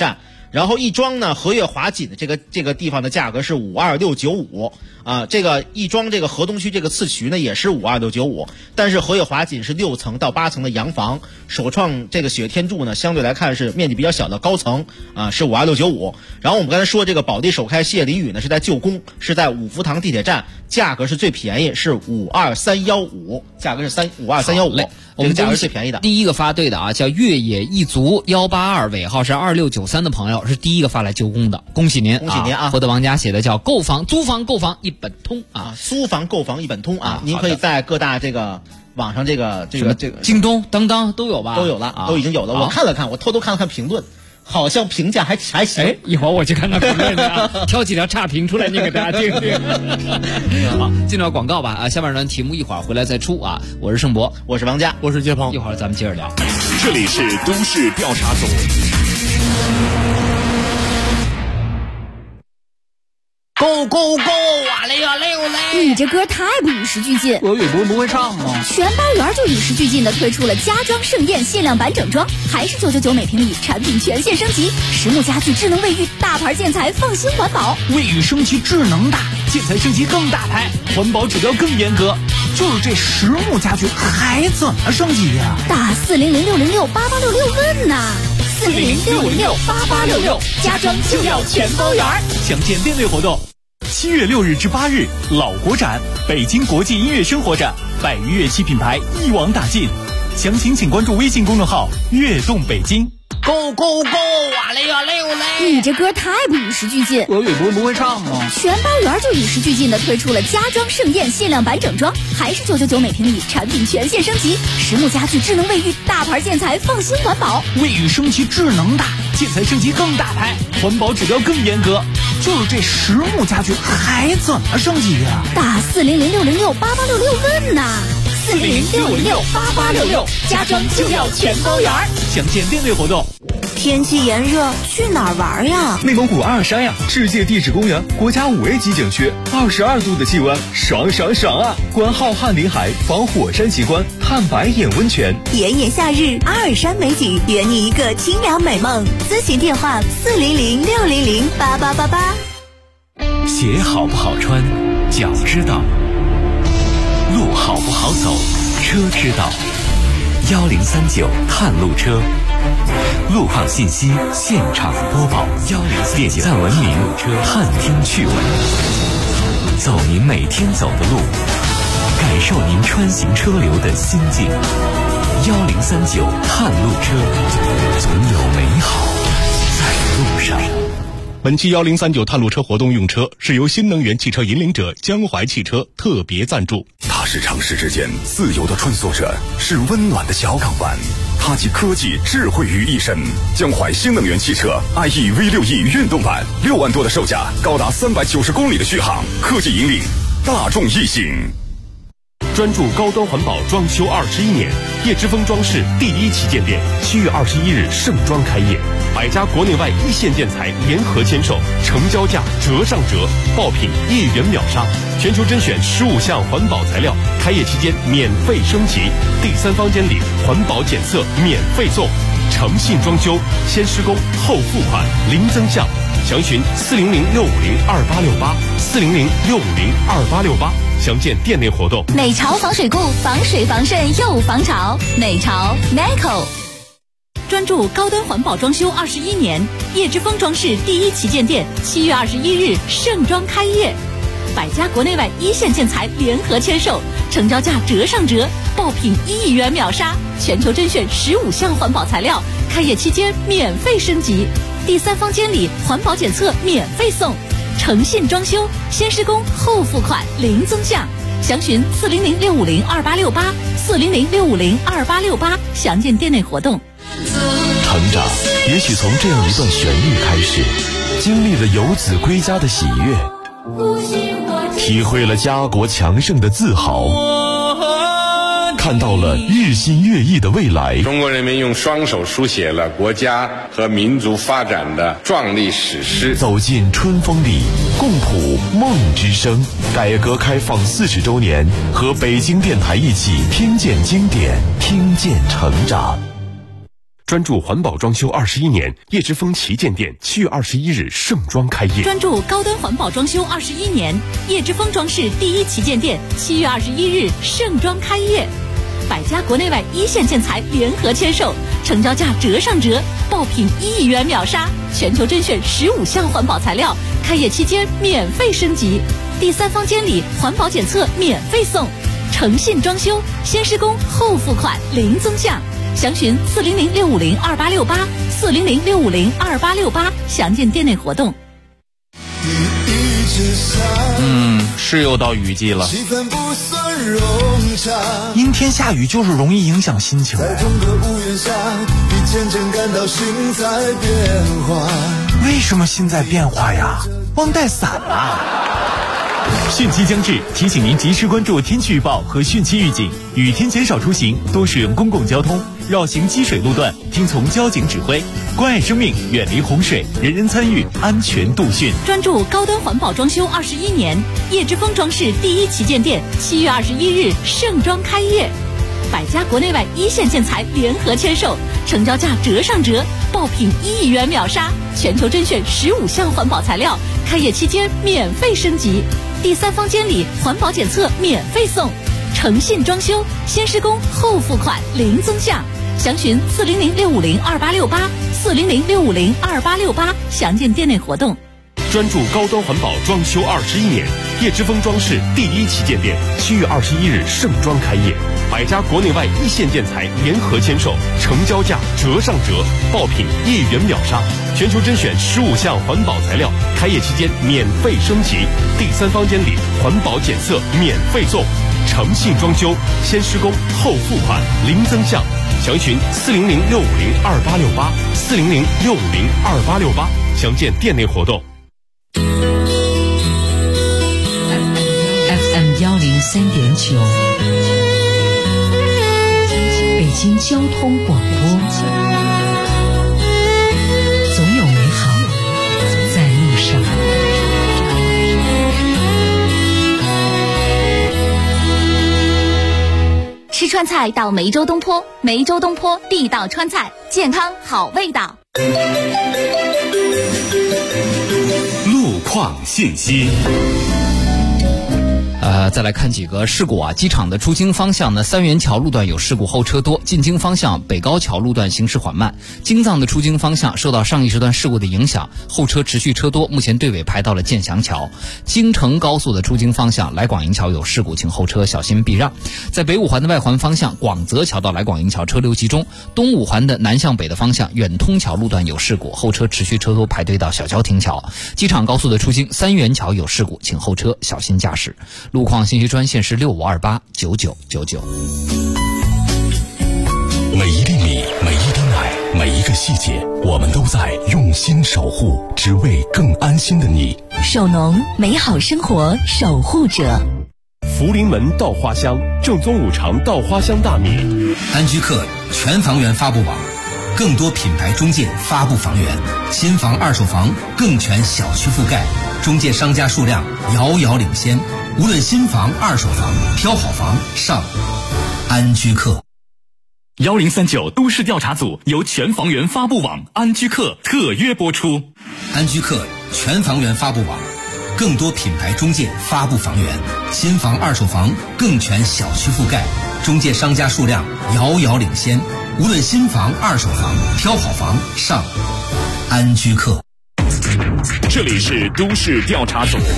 然后亦庄呢，和悦华锦的这个地方的价格是52695啊，这个亦庄这个河东区这个次渠呢也是52695，但是和悦华锦是6层到8层的洋房，首创这个喜悦天柱呢相对来看是面积比较小的高层啊，是52695。然后我们刚才说这个宝地首开谢里宇呢是在旧宫，是在五福堂地铁站，价格是最便宜，是52315，价格是52315。这个价格是最便宜的。 第一个发对的啊，叫越野一族182，尾号是2693的朋友是第一个发来旧宫的，恭喜您！ 恭喜您啊！ 获得王家写的叫购房、租房、购房一本通啊， 租房购房一本通啊！您可以在各大这个网上这个京东、当当都有吧？ 都有了，都已经有了。我看了看，我偷偷看了看评论。好像评价还行。 哎，一会儿我去看看评论啊，挑几条差评出来念给大家听听。好，进到广告吧啊，下半段题目一会儿回来再出啊。我是盛博， 我是王佳， 我是杰鹏， 一会儿咱们接着聊。 这里是都市调查组。 Go go go！ 哇嘞哇嘞哇嘞！ 你这歌太不与时俱进。 俄语不会唱吗？ 全班园就与时俱进的推出了家装盛宴限量版整装，还是999每平米，产品全线升级，实木家具、智能卫浴、大牌建材，放心环保。 卫浴升级智能大，建材升级更大牌，环保指标更严格。就是这实木家具还怎么升级呀？ 打400-606-8866问呐！400-606-8866，家装就要全包圆。 详见店内活动。7月6日至8日，老国展，北京国际音乐生活展，100余乐器品牌一网打尽。详情请关注微信公众号“悦动北京”。 Go go go！ 哇嘞哇嘞哇嘞！ 你这歌太不与时俱进。 俄语不会唱吗？ 全班园就与时俱进的推出了家装盛宴限量版整装，还是999每平米，产品全线升级，实木家具、智能卫浴、大牌建材，放心环保。 卫浴升级智能大，建材升级更大牌，环保指标更严格。就是这实木家具还怎么升级呀？ 打400-606-8866问呐！400-606-8866，家装就要全包圆。 详见店内活动。 天气炎热，去哪儿玩呀？ 内蒙古阿尔山呀，世界地质公园，国家5A 级景区，22度的气温，爽爽爽啊！观浩瀚林海，访火山奇观，探白眼温泉。 炎炎夏日，阿尔山美景，圆你一个清凉美梦。咨询电话400-600-8888。 鞋好不好穿，脚知道；路好不好走，车知道。1039探路车，路况信息现场播报。点赞文明，探听趣闻，走您每天走的路，感受您穿行车流的心境。1039探路车，总有美好在路上。 本期1039探路车活动用车是由新能源汽车引领者江淮汽车特别赞助。 它是城市之间自由的穿梭着，是温暖的小港湾，它集科技智慧于一身。江淮新能源汽车 IE V6E 运动版，6万多的售价，高达390公里的续航，科技引领大众异性。 专注高端环保装修21年，叶之峰装饰第1旗舰店7月21日盛装开业，100家国内外一线建材联合签售，成交价折上折，爆品1元秒杀，全球甄选15项环保材料，开业期间免费升级，第3方监理环保检测免费送，诚信装修，先施工后付款，零增项。详询400-650-2868，400-650-2868，详见店内活动。 美潮防水固，防水防渗又防潮。美潮 Meco。 专注高端环保装修21年，叶之峰装饰第1旗舰店7月21日盛装开业，100家国内外一线建材联合签售，成交价折上折，爆品1亿元秒杀，全球甄选15项环保材料，开业期间免费升级，第3方监理环保检测免费送，诚信装修，先施工后付款，零增项。详询400-650-2868，400-650-2868，详见店内活动。 成长也许从这样一段旋律开始，经历了游子归家的喜悦，体会了家国强盛的自豪，看到了日新月异的未来。 中国人民用双手书写了国家和民族发展的壮丽史诗。 走进春风里，共谱梦之声。改革开放40周年，和北京电台一起听见经典，听见成长。 专注环保装修21年，叶之峰旗舰店7月21日盛装开业。 专注高端环保装修21年，叶之峰装饰第一旗舰店7月21日盛装开业。百家国内外一线建材联合签售，成交价折上折，爆品1亿元秒杀，全球甄选15项环保材料，开业期间免费升级，第三方监理环保检测免费送，诚信装修，先施工后付款零增项。详询400-650-2868，400-650-2868，详见店内活动。 是又到雨季了，阴天下雨就是容易影响心情。为什么心在变化呀？忘带伞了。汛期将至，提醒您及时关注天气预报和汛期预警，雨天减少出行，多使用公共交通，绕行积水路段，听从交警指挥，关爱生命，远离洪水，人人参与，安全度汛。 专注高端环保装修21年，叶之峰装饰第一旗舰店7月21日盛装开业。百家国内外一线建材联合签售，成交价折上折，爆品1亿元秒杀，全球甄选15项环保材料，开业期间免费升级，第三方监理环保检测免费送，诚信装修，先施工后付款零增项。详询400-650-2868，400-650-2868，详见店内活动。 专注高端环保装修21年，叶之峰装饰第一旗舰店7月21日盛装开业，百家国内外一线建材联合签售，成交价折上折，爆品1亿元秒杀，全球甄选15项环保材料，开业期间免费升级，第三方监理环保检测免费送，诚信装修，先施工后付款零增项。详询400-650-2868，400-650-2868，详见店内活动。 FM 103.9，北京交通广播，总有美好在路上。 吃川菜到梅州东坡，梅州东坡地道川菜，健康好味道。 路况信息。 再来看几个事故啊。机场的出京方向呢，三元桥路段有事故，后车多；进京方向北高桥路段行驶缓慢。京藏的出京方向受到上一时段事故的影响，后车持续车多，目前队尾排到了建祥桥。京承高速的出京方向来广营桥有事故，请后车小心避让。在北五环的外环方向，广泽桥到来广营桥车流集中。东五环的南向北的方向，远通桥路段有事故，后车持续车多，排队到小桥停桥。机场高速的出京三元桥有事故，请后车小心驾驶。路况信息专线是65289999。 每一厘米，每一滴奶，每一个细节，我们都在用心守护，只为更安心的你。 首农，美好生活守护者。 福临门稻花香，正宗五常稻花香大米。 安居客全房源发布网，更多品牌中介发布房源，新房二手房更全小区覆盖，中介商家数量遥遥领先。无论新房二手房，挑好房上安居客。 1039都市调查组由全房源发布网安居客特约播出。 安居客全房源发布网，更多品牌中介发布房源，新房二手房更全小区覆盖，中介商家数量遥遥领先。无论新房二手房，挑好房上安居客。 这里是都市调查组。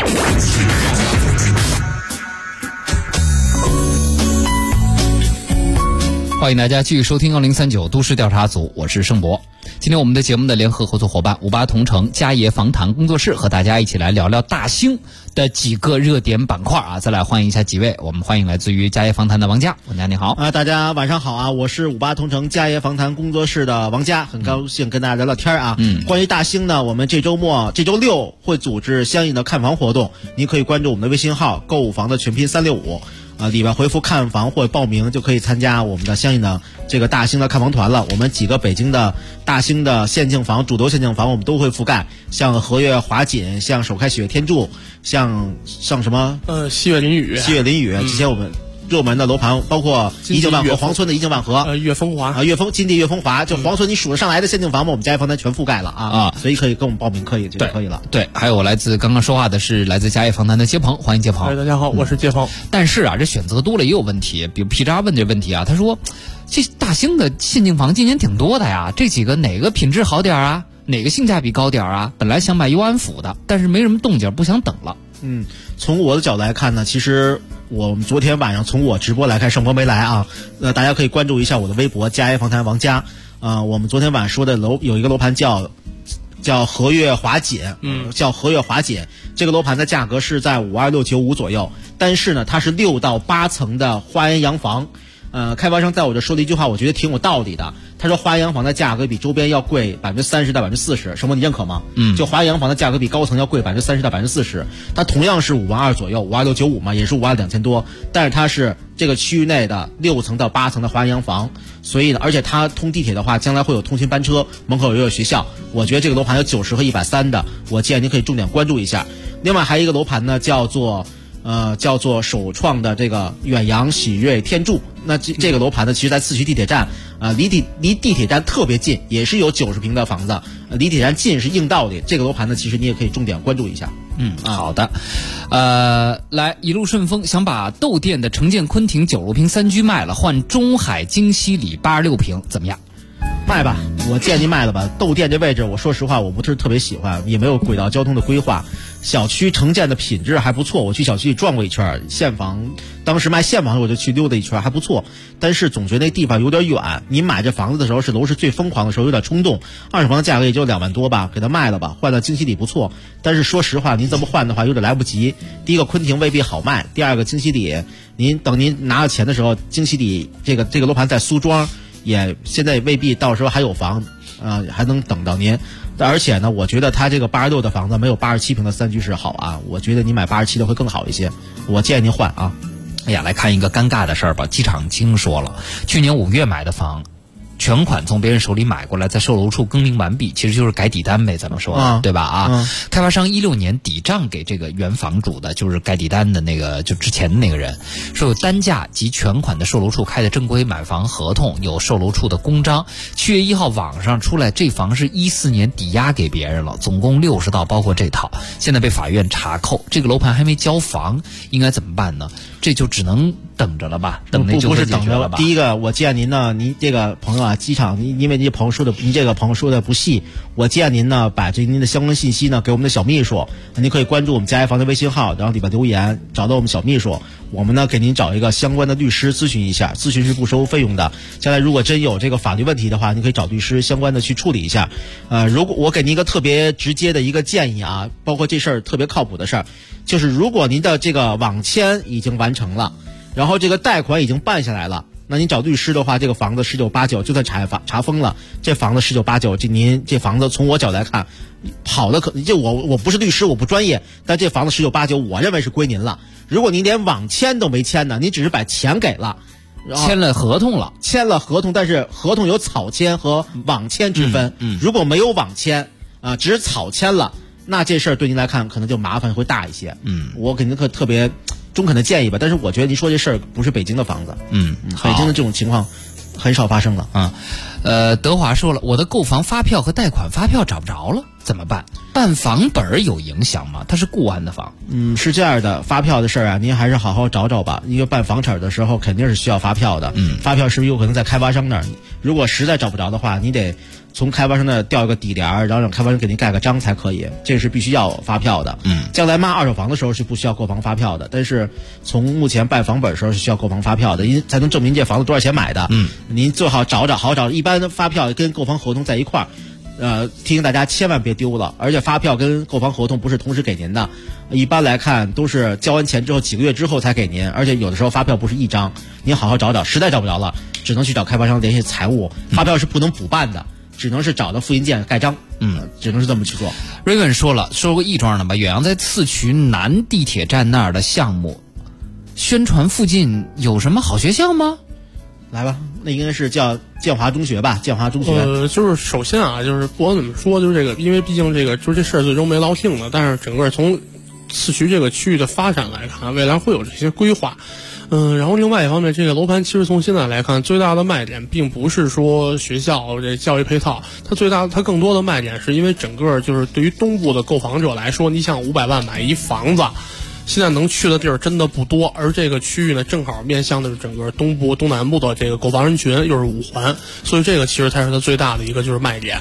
欢迎大家继续收听1039都市调查组，我是盛博。今天我们的节目的联合合作伙伴58同城嘉业访谈工作室和大家一起来聊聊大兴的几个热点板块啊。再来欢迎一下几位，我们欢迎来自于嘉业访谈的王佳。王佳你好。 大家晚上好啊，我是58同城嘉业访谈工作室的王佳，很高兴跟大家聊聊天啊。关于大兴呢，我们这周六会组织相应的看房活动，您可以关注我们的微信号购物房的全拼365。里边回复看房或报名就可以参加我们的相应的这个大兴的看房团了。我们几个北京的大兴的限境房、主流限境房我们都会覆盖，像和悦华锦，像首开喜悦天柱，像什么西悦林宇， 这些我们热门的楼盘，包括怡景万和黄村的怡景万和， 悦风华悦风金地悦风华，就黄村你数得上来的限定房嘛，我们嘉业房产全覆盖了啊，所以可以跟我们报名，可以就可以了。 对，还有来自刚刚说话的是来自嘉业房产的接鹏，欢迎接鹏。 大家好，我是接鹏。 但是啊，这选择多了也有问题，比如皮渣问这问题啊，他说这大兴的限定房今年挺多的呀，这几个哪个品质好点啊？哪个性价比高点啊？本来想买优安府的，但是没什么动静，不想等了。 从我的角度来看呢，其实我们昨天晚上从我直播来看，盛博没来啊，大家可以关注一下我的微博嘉业房产王嘉。我们昨天晚上说的有一个楼盘叫和悦华锦，叫和悦华锦，这个楼盘的价格是在52695左右，但是呢，它是6到8层的花园洋房。开发商在我这说了一句话，我觉得挺有道理的。他说花园洋房的价格比周边要贵30%到40%，什么你认可吗？就花园洋房的价格比高层要贵30%到40%，它同样是5万2左右，52695嘛，也是5万2000多，但是它是这个区域内的6层到8层的花园洋房，所以呢，而且它通地铁的话，将来会有通勤班车，门口也有学校，我觉得这个楼盘有90和130的，我建议您可以重点关注一下。另外还有一个楼盘呢，叫做首创的这个远洋喜瑞天柱，那这个楼盘呢，其实在四渠地铁站，离地铁站特别近，也是有90平的房子，离地铁站近是硬道理。这个楼盘呢，其实你也可以重点关注一下。 好的，来一路顺风，想把窦店的城建昆庭90平3居卖了，换中海京西里86平，怎么样？ 卖吧，我建议卖了吧。窦店这位置，我说实话，我不是特别喜欢，也没有轨道交通的规划，小区城建的品质还不错，我去小区里转过一圈，现房当时卖现房我就去溜达一圈，还不错，但是总觉得那地方有点远。你买这房子的时候是楼市最疯狂的时候，有点冲动，二手房的价格也就2万多吧，给它卖了吧，换到京西里不错，但是说实话，您这么换的话有点来不及。第一个昆庭未必好卖，第二个京西里，等您拿到钱的时候，京西里这个楼盘在苏庄。也现在未必到时候还有房，还能等到您。而且呢，我觉得他这个86的房子没有87平的3居室好啊，我觉得你买87的会更好一些，我建议您换啊。 哎呀，来看一个尴尬的事儿吧。机场经说了，去年5月买的房，全款从别人手里买过来，在售楼处更名完毕，其实就是改底单呗，咱们说的，对吧？开发商16年抵账给这个原房主的，就是改底单的那个，就之前的那个人，说有单价及全款的售楼处开的正规买房合同，有售楼处的公章。7月1号网上出来，这房是14年抵押给别人了，总共60套，包括这套，现在被法院查扣，这个楼盘还没交房，应该怎么办呢？这就只能等着了吧，等那就不是等着了吧。第一个，我建议您呢，您这个朋友啊，机场，因为您这个朋友说的不细，我建议您呢，把您的相关信息呢给我们的小秘书，您可以关注我们嘉业房的微信号，然后里边留言，找到我们小秘书，我们呢给您找一个相关的律师咨询一下，咨询是不收费用的。将来如果真有这个法律问题的话，您可以找律师相关的去处理一下。如果我给您一个特别直接的一个建议啊，包括这事儿特别靠谱的事儿，就是如果您的这个网签已经完成了，然后这个贷款已经办下来了，那您找律师的话，这个房子1989就算查封了，这房子1989，您这房子从我角度来看，跑的我不是律师，我不专业，但这房子1989，我认为是归您了。如果您连网签都没签呢，您只是把钱给了， 签了合同， 但是合同有草签和网签之分。如果没有网签只是草签了，那这事儿对您来看可能就麻烦会大一些。我给您特别中肯的建议吧，但是我觉得您说这事儿不是北京的房子，北京的这种情况很少发生了啊。德华说了，我的购房发票和贷款发票找不着了，怎么办？办房本有影响吗？它是固安的房。 是这样的，发票的事儿啊，您还是好好找找吧。因为办房产的时候肯定是需要发票的，发票是不是有可能在开发商那儿？如果实在找不着的话，你得从开发商那调一个底联，然后让开发商给您盖个章才可以，这是必须要发票的。将来卖二手房的时候是不需要购房发票的，但是从目前办房本的时候是需要购房发票的，因才能证明这房子多少钱买的。您最好找找，一般的发票跟购房合同在一块儿。提醒大家千万别丢了，而且发票跟购房合同不是同时给您的，一般来看都是交完钱之后几个月之后才给您，而且有的时候发票不是一张，您好好找找，实在找不着了，只能去找开发商联系财务，发票是不能补办的，只能是找到复印件盖章，只能是这么去做。 瑞文说过亦庄的吧，远洋在四渠南地铁站那儿的项目，宣传附近有什么好学校吗？ 来吧，那应该是叫建华中学吧？建华中学。 就是首先啊，就是不管怎么说，就是这个，因为毕竟这个就是这事儿最终没落定了，但是整个从四渠这个区域的发展来看，未来会有这些规划。 然后另外一方面，这个楼盘其实从现在来看，最大的卖点并不是说学校这教育配套，它更多的卖点是因为整个就是对于东部的购房者来说，你想500万买一房子，现在能去的地儿真的不多，而这个区域呢，正好面向的是整个东部、东南部的这个购房人群，又是5环，所以这个其实才是它最大的一个就是卖点。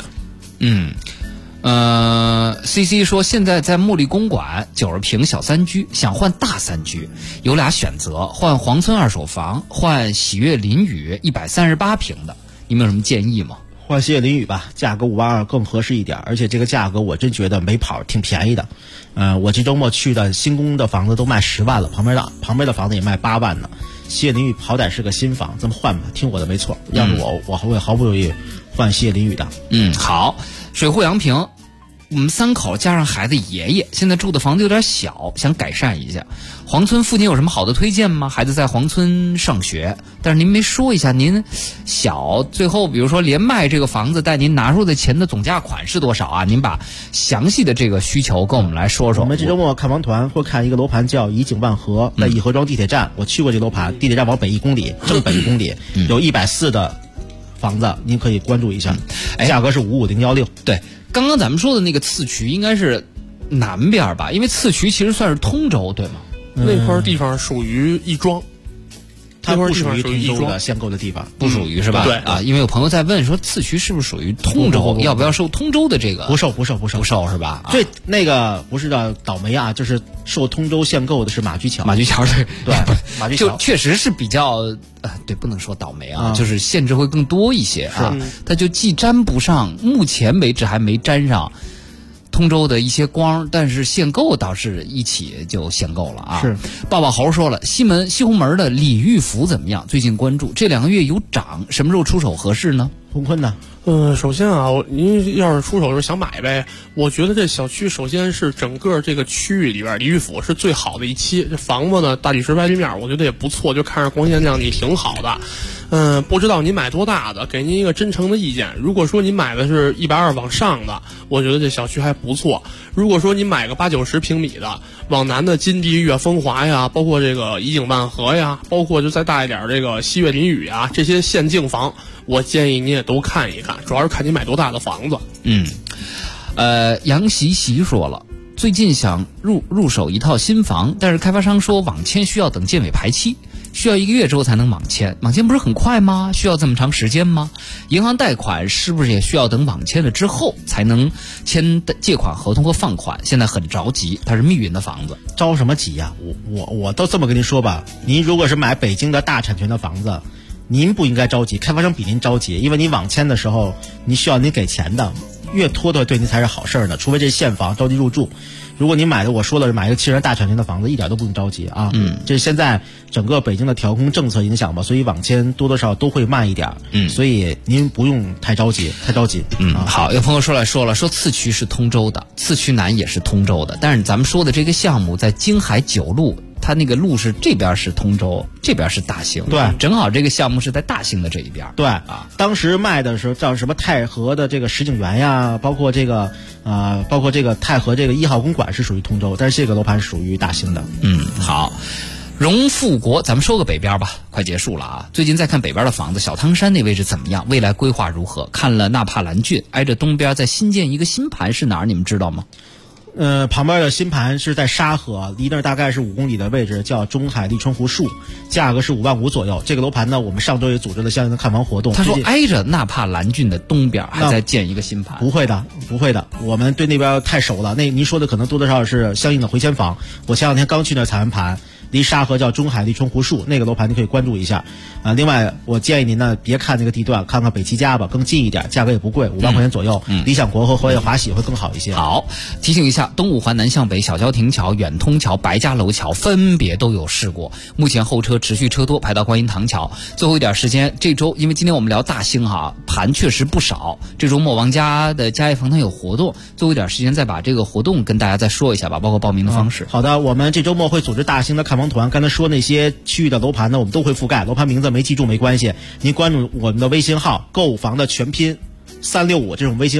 CC 说现在在茉莉公馆90平小3居，想换大3居，有俩选择，换黄村2手房，换喜悦林雨138平的，你们有什么建议吗？ 换喜悦林雨吧，价格5万2更合适一点，而且这个价格我真觉得没跑，挺便宜的。我这周末去的新宫的房子都卖10万了，旁边的房子也卖8万呢。喜悦林雨好歹是个新房，这么换吧，听我的没错。要是我会毫不犹豫换喜悦林雨的。 好，水户洋平。我们3口加上孩子爷爷，现在住的房子有点小，想改善一下。黄村附近有什么好的推荐吗？孩子在黄村上学，但是您没说一下您小，最后比如说连卖这个房子带您拿出的钱的总价款是多少啊？您把详细的这个需求跟我们来说说。 我们这周末看房团会看一个楼盘叫怡景万和，在颐和庄地铁站，我去过这楼盘，地铁站往北1公里，正北1公里，有140的房子，您可以关注一下，价格是55016。 对。刚刚咱们说的那个次渠应该是南边吧，因为次渠其实算是通州，对吗？ 那块地方属于亦庄， 它不属于通州的限购的地方， 不属于是吧？ 对啊，因为有朋友在问说次渠是不是属于通州，要不要受通州的这个？ 不受是吧？ 对，那个不是叫倒霉啊，就是受通州限购的是马驹桥。 马驹桥对，马驹桥就确实是比较对，不能说倒霉啊，就是限制会更多一些啊。它就既沾不上，目前为止还没沾上通州的一些光，但是限购倒是一起就限购了啊。 是， 抱抱猴说了，西红门的李玉福怎么样？最近关注，这2个月有涨，什么时候出手合适呢？ 洪坤呢？ 首先啊，您要是出手就是想买呗。我觉得这小区首先是整个这个区域里边，李玉府是最好的一期。这房子呢，大理石白立面，我觉得也不错，就看着光鲜亮丽，挺好的。不知道您买多大的，给您一个真诚的意见。如果说您买的是120往上的，我觉得这小区还不错。如果说您买个80-90平米的，往南的金地悦风华呀，包括这个怡景万和呀，包括就再大一点这个西悦林雨啊，这些限境房，我建议您也都看一看，主要是看你买多大的房子。 杨习说了，最近想入手一套新房，但是开发商说网签需要等建委排期，需要1个月之后才能网签。网签不是很快吗？需要这么长时间吗？银行贷款是不是也需要等网签了之后才能签借款合同和放款？现在很着急，它是密云的房子， 着什么急呀？我都这么跟您说吧，您如果是买北京的大产权的房子，您不应该着急，开发商比您着急，因为你网签的时候你需要您给钱的，越拖对您才是好事呢，除非这现房着急入住。如果你买的，我说了是买一个7人大产权的房子，一点都不用着急啊。这是现在整个北京的调控政策影响吧，所以网签多多少少都会慢一点。所以您不用太着急。 好，有朋友说说次渠是通州的，次渠南也是通州的，但是咱们说的这个项目在京海9路。它那个路是这边是通州，这边是大兴， 对， 正好这个项目是在大兴的这一边， 对啊。当时卖的时候叫什么太和的这个石景园呀，包括这个太和这个1号公馆是属于通州，但是这个楼盘是属于大兴的。 好。荣富国，咱们说个北边吧，快结束了啊！最近在看北边的房子，小汤山那位置怎么样？未来规划如何？看了纳帕兰郡，挨着东边在新建一个新盘是哪儿？你们知道吗？ 旁边的新盘是在沙河，离那儿大概是5公里的位置，叫中海丽春湖树，价格是5万5左右。这个楼盘呢，我们上周也组织了相应的看房活动。 他说挨着纳帕兰郡的东边还在建一个新盘。 不会的，我们对那边太熟了。那您说的可能多多少少是相应的回迁房。我前2天刚去那儿踩完盘，离沙河叫中海丽春湖树，那个楼盘你可以关注一下。另外我建议您呢别看那个地段，看看北齐家吧，更近一点，价格也不贵，5万块钱左右。理想国和和悦华喜会更好一些。 好，提醒一下，东5环南向北小郊亭桥、远通桥、白家楼桥分别都有事故，目前后车持续车多，排到观音堂桥。最后一点时间，这周因为今天我们聊大兴哈，盘确实不少。这周末王家的嘉业房团有活动，最后一点时间再把这个活动跟大家再说一下吧，包括报名的方式。 好的，我们这周末会组织大兴的看房团，刚才说那些区域的楼盘呢，我们都会覆盖。楼盘名字没记住没关系，您关注我们的微信号购房的全拼365这种微信号，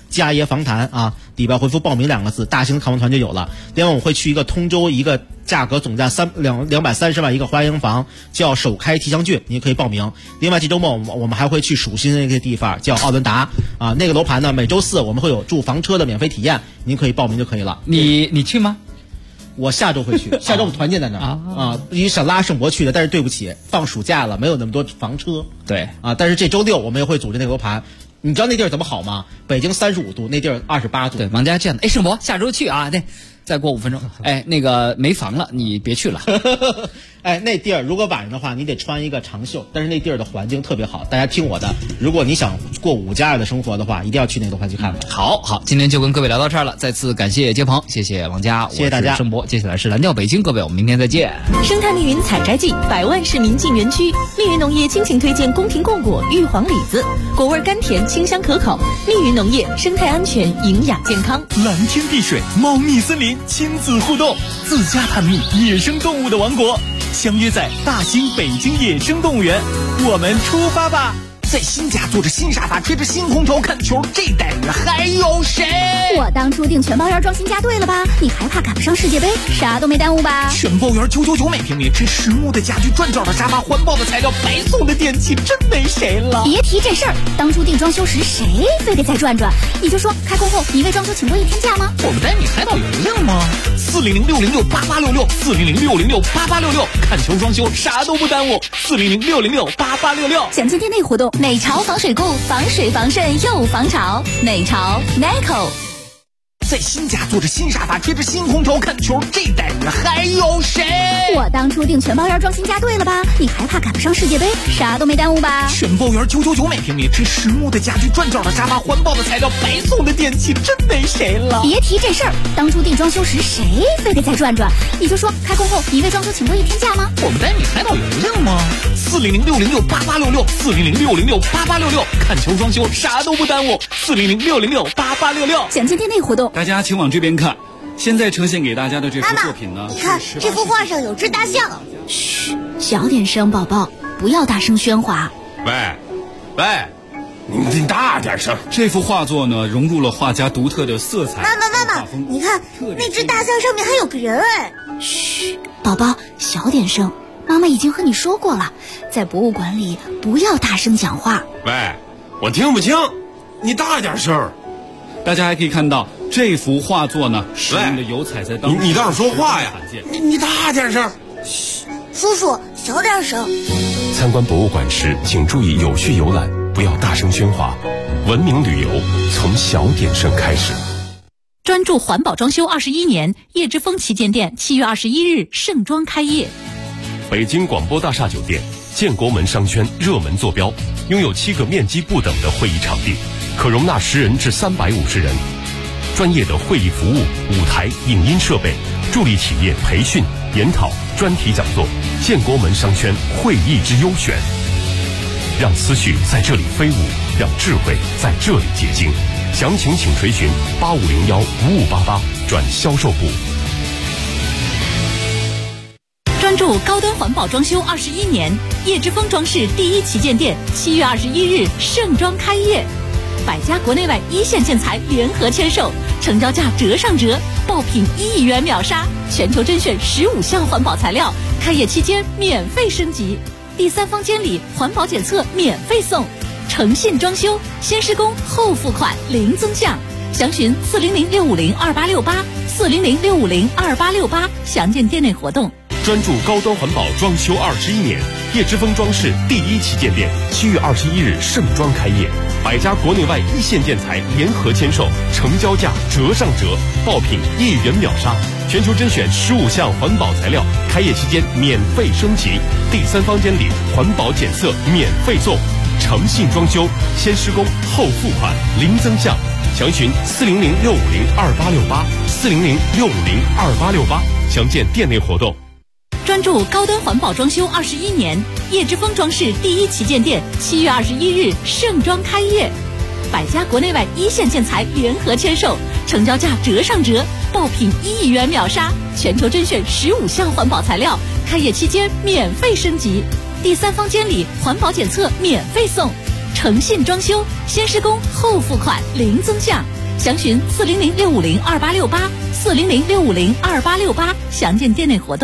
家爷访谈啊，里边回复报名2个字，大兴看房团就有了。另外我会去一个通州一个价格总价230万一个花园房，叫首开提香郡，你可以报名。另外这周末我们还会去蜀新那个地方叫奥伦达啊，那个楼盘呢每周4我们会有住房车的免费体验，您可以报名就可以了。 你去吗？ 我下周会去，下周我们团建在那儿啊，因为想拉盛博去的，但是对不起，放暑假了，没有那么多房车。 对啊，但是这周6我们也会组织那个楼盘。你知道那地儿怎么好吗？北京35度，那地儿28度。 对，王家这样的，盛博下周去啊，对，再过5分钟，那个没房了，你别去了。 那地儿如果晚上的话，你得穿一个长袖，但是那地儿的环境特别好。大家听我的，如果你想过5+2的生活的话，一定要去那个楼盘去看看。 好，今天就跟各位聊到这儿了，再次感谢接鹏，谢谢王家， 谢谢大家。 我是盛博，接下来是蓝调北京，各位，我们明天再见。 生态密云采摘季，100万市民进园区，密云农业倾情推荐宫廷贡果、玉皇李子，果味甘甜，清香可口。密云农业，生态安全，营养健康。 蓝天碧水，茂密森林，亲子互动，自家探秘野生动物的王国。相约在大兴北京野生动物园，我们出发吧！ 在新家坐着新沙发，吹着新空调看球，这待遇还有谁？ 我当初订全包园装新家对了吧？你还怕赶不上世界杯？啥都没耽误吧？ 全包园999每平米，这实木的家具，转角的沙发，环保的材料，白送的电器，真没谁了。 别提这事儿，当初订装修时谁非得再转转？你就说开工后你为装修请过1天假吗？ 我们带你海岛邮令吗？400-606-8866，400-606-8866，看球装修啥都不耽误，400-606-8866。 详情店内活动。 美潮防水库，防水防渗又防潮。美潮 Nico。 在新家坐着新沙发，吹着新空调看球，这待遇还有谁？ 我当初订全包园装新家对了吧？你还怕赶不上世界杯？啥都没耽误吧？ 全包园999每平米，这实木的家具，转角的沙发，环保的材料，白送的电器，真没谁了。 别提这事儿，当初订装修时谁非得再转转？你就说开工后你为装修请过1天假吗？ 我们带你海岛邮令吗？400-606-8866，400-606-8866，看球装修啥都不耽误，400-606-8866。 详情店内活动。 大家请往这边看，现在呈现给大家的这幅作品呢， 你看这幅画上有只大象。 嘘，小点声，宝宝，不要大声喧哗。 喂，你大点声。 这幅画作呢，融入了画家独特的色彩。 妈妈，你看那只大象上面还有个人哎。 嘘，宝宝，小点声。妈妈已经和你说过了，在博物馆里不要大声讲话。 喂，我听不清，你大点声。 大家还可以看到这幅画作呢，使用的油彩在当中。 你倒是说话呀！你大点声。 嘘，叔叔小点声。 参观博物馆时，请注意有序游览，不要大声喧哗。文明旅游从小点声开始。 专注环保装修21年，叶之峰旗舰店7月21日盛装开业。 北京广播大厦酒店建国门商圈热门坐标，拥有7个面积不等的会议场地，可容纳10人至350人。专业的会议服务、舞台、影音设备，助力企业培训、研讨、专题讲座。建国门商圈会议之优选，让思绪在这里飞舞，让智慧在这里结晶。详情请垂询8501-5588转销售部。 专注高端环保装修21年，叶之峰装饰第1旗舰店7月21日盛装开业，100家国内外一线建材联合签售，成交价折上折，爆品1亿元秒杀，全球甄选15项环保材料，开业期间免费升级，第3方监理环保检测免费送，诚信装修，先施工后付款零增项，详询400-650-2868，400-650-2868，详见店内活动。 专注高端环保装修21年，叶之峰装饰第1旗舰店7月21日盛装开业，100家国内外一线建材联合签售，成交价折上折，爆品1亿元秒杀，全球甄选15项环保材料，开业期间免费升级，第3方监理环保检测免费送，诚信装修，先施工后付款零增项，详询400-650-2868，400-650-2868，详见店内活动。 专注高端环保装修21年，叶之峰装饰第1旗舰店7月21日盛装开业，100家国内外一线建材联合签售，成交价折上折，爆品1亿元秒杀，全球甄选15项环保材料，开业期间免费升级，第3方监理环保检测免费送，诚信装修，先施工后付款零增项， 详询400-650-2868，400-650-2868，详见店内活动。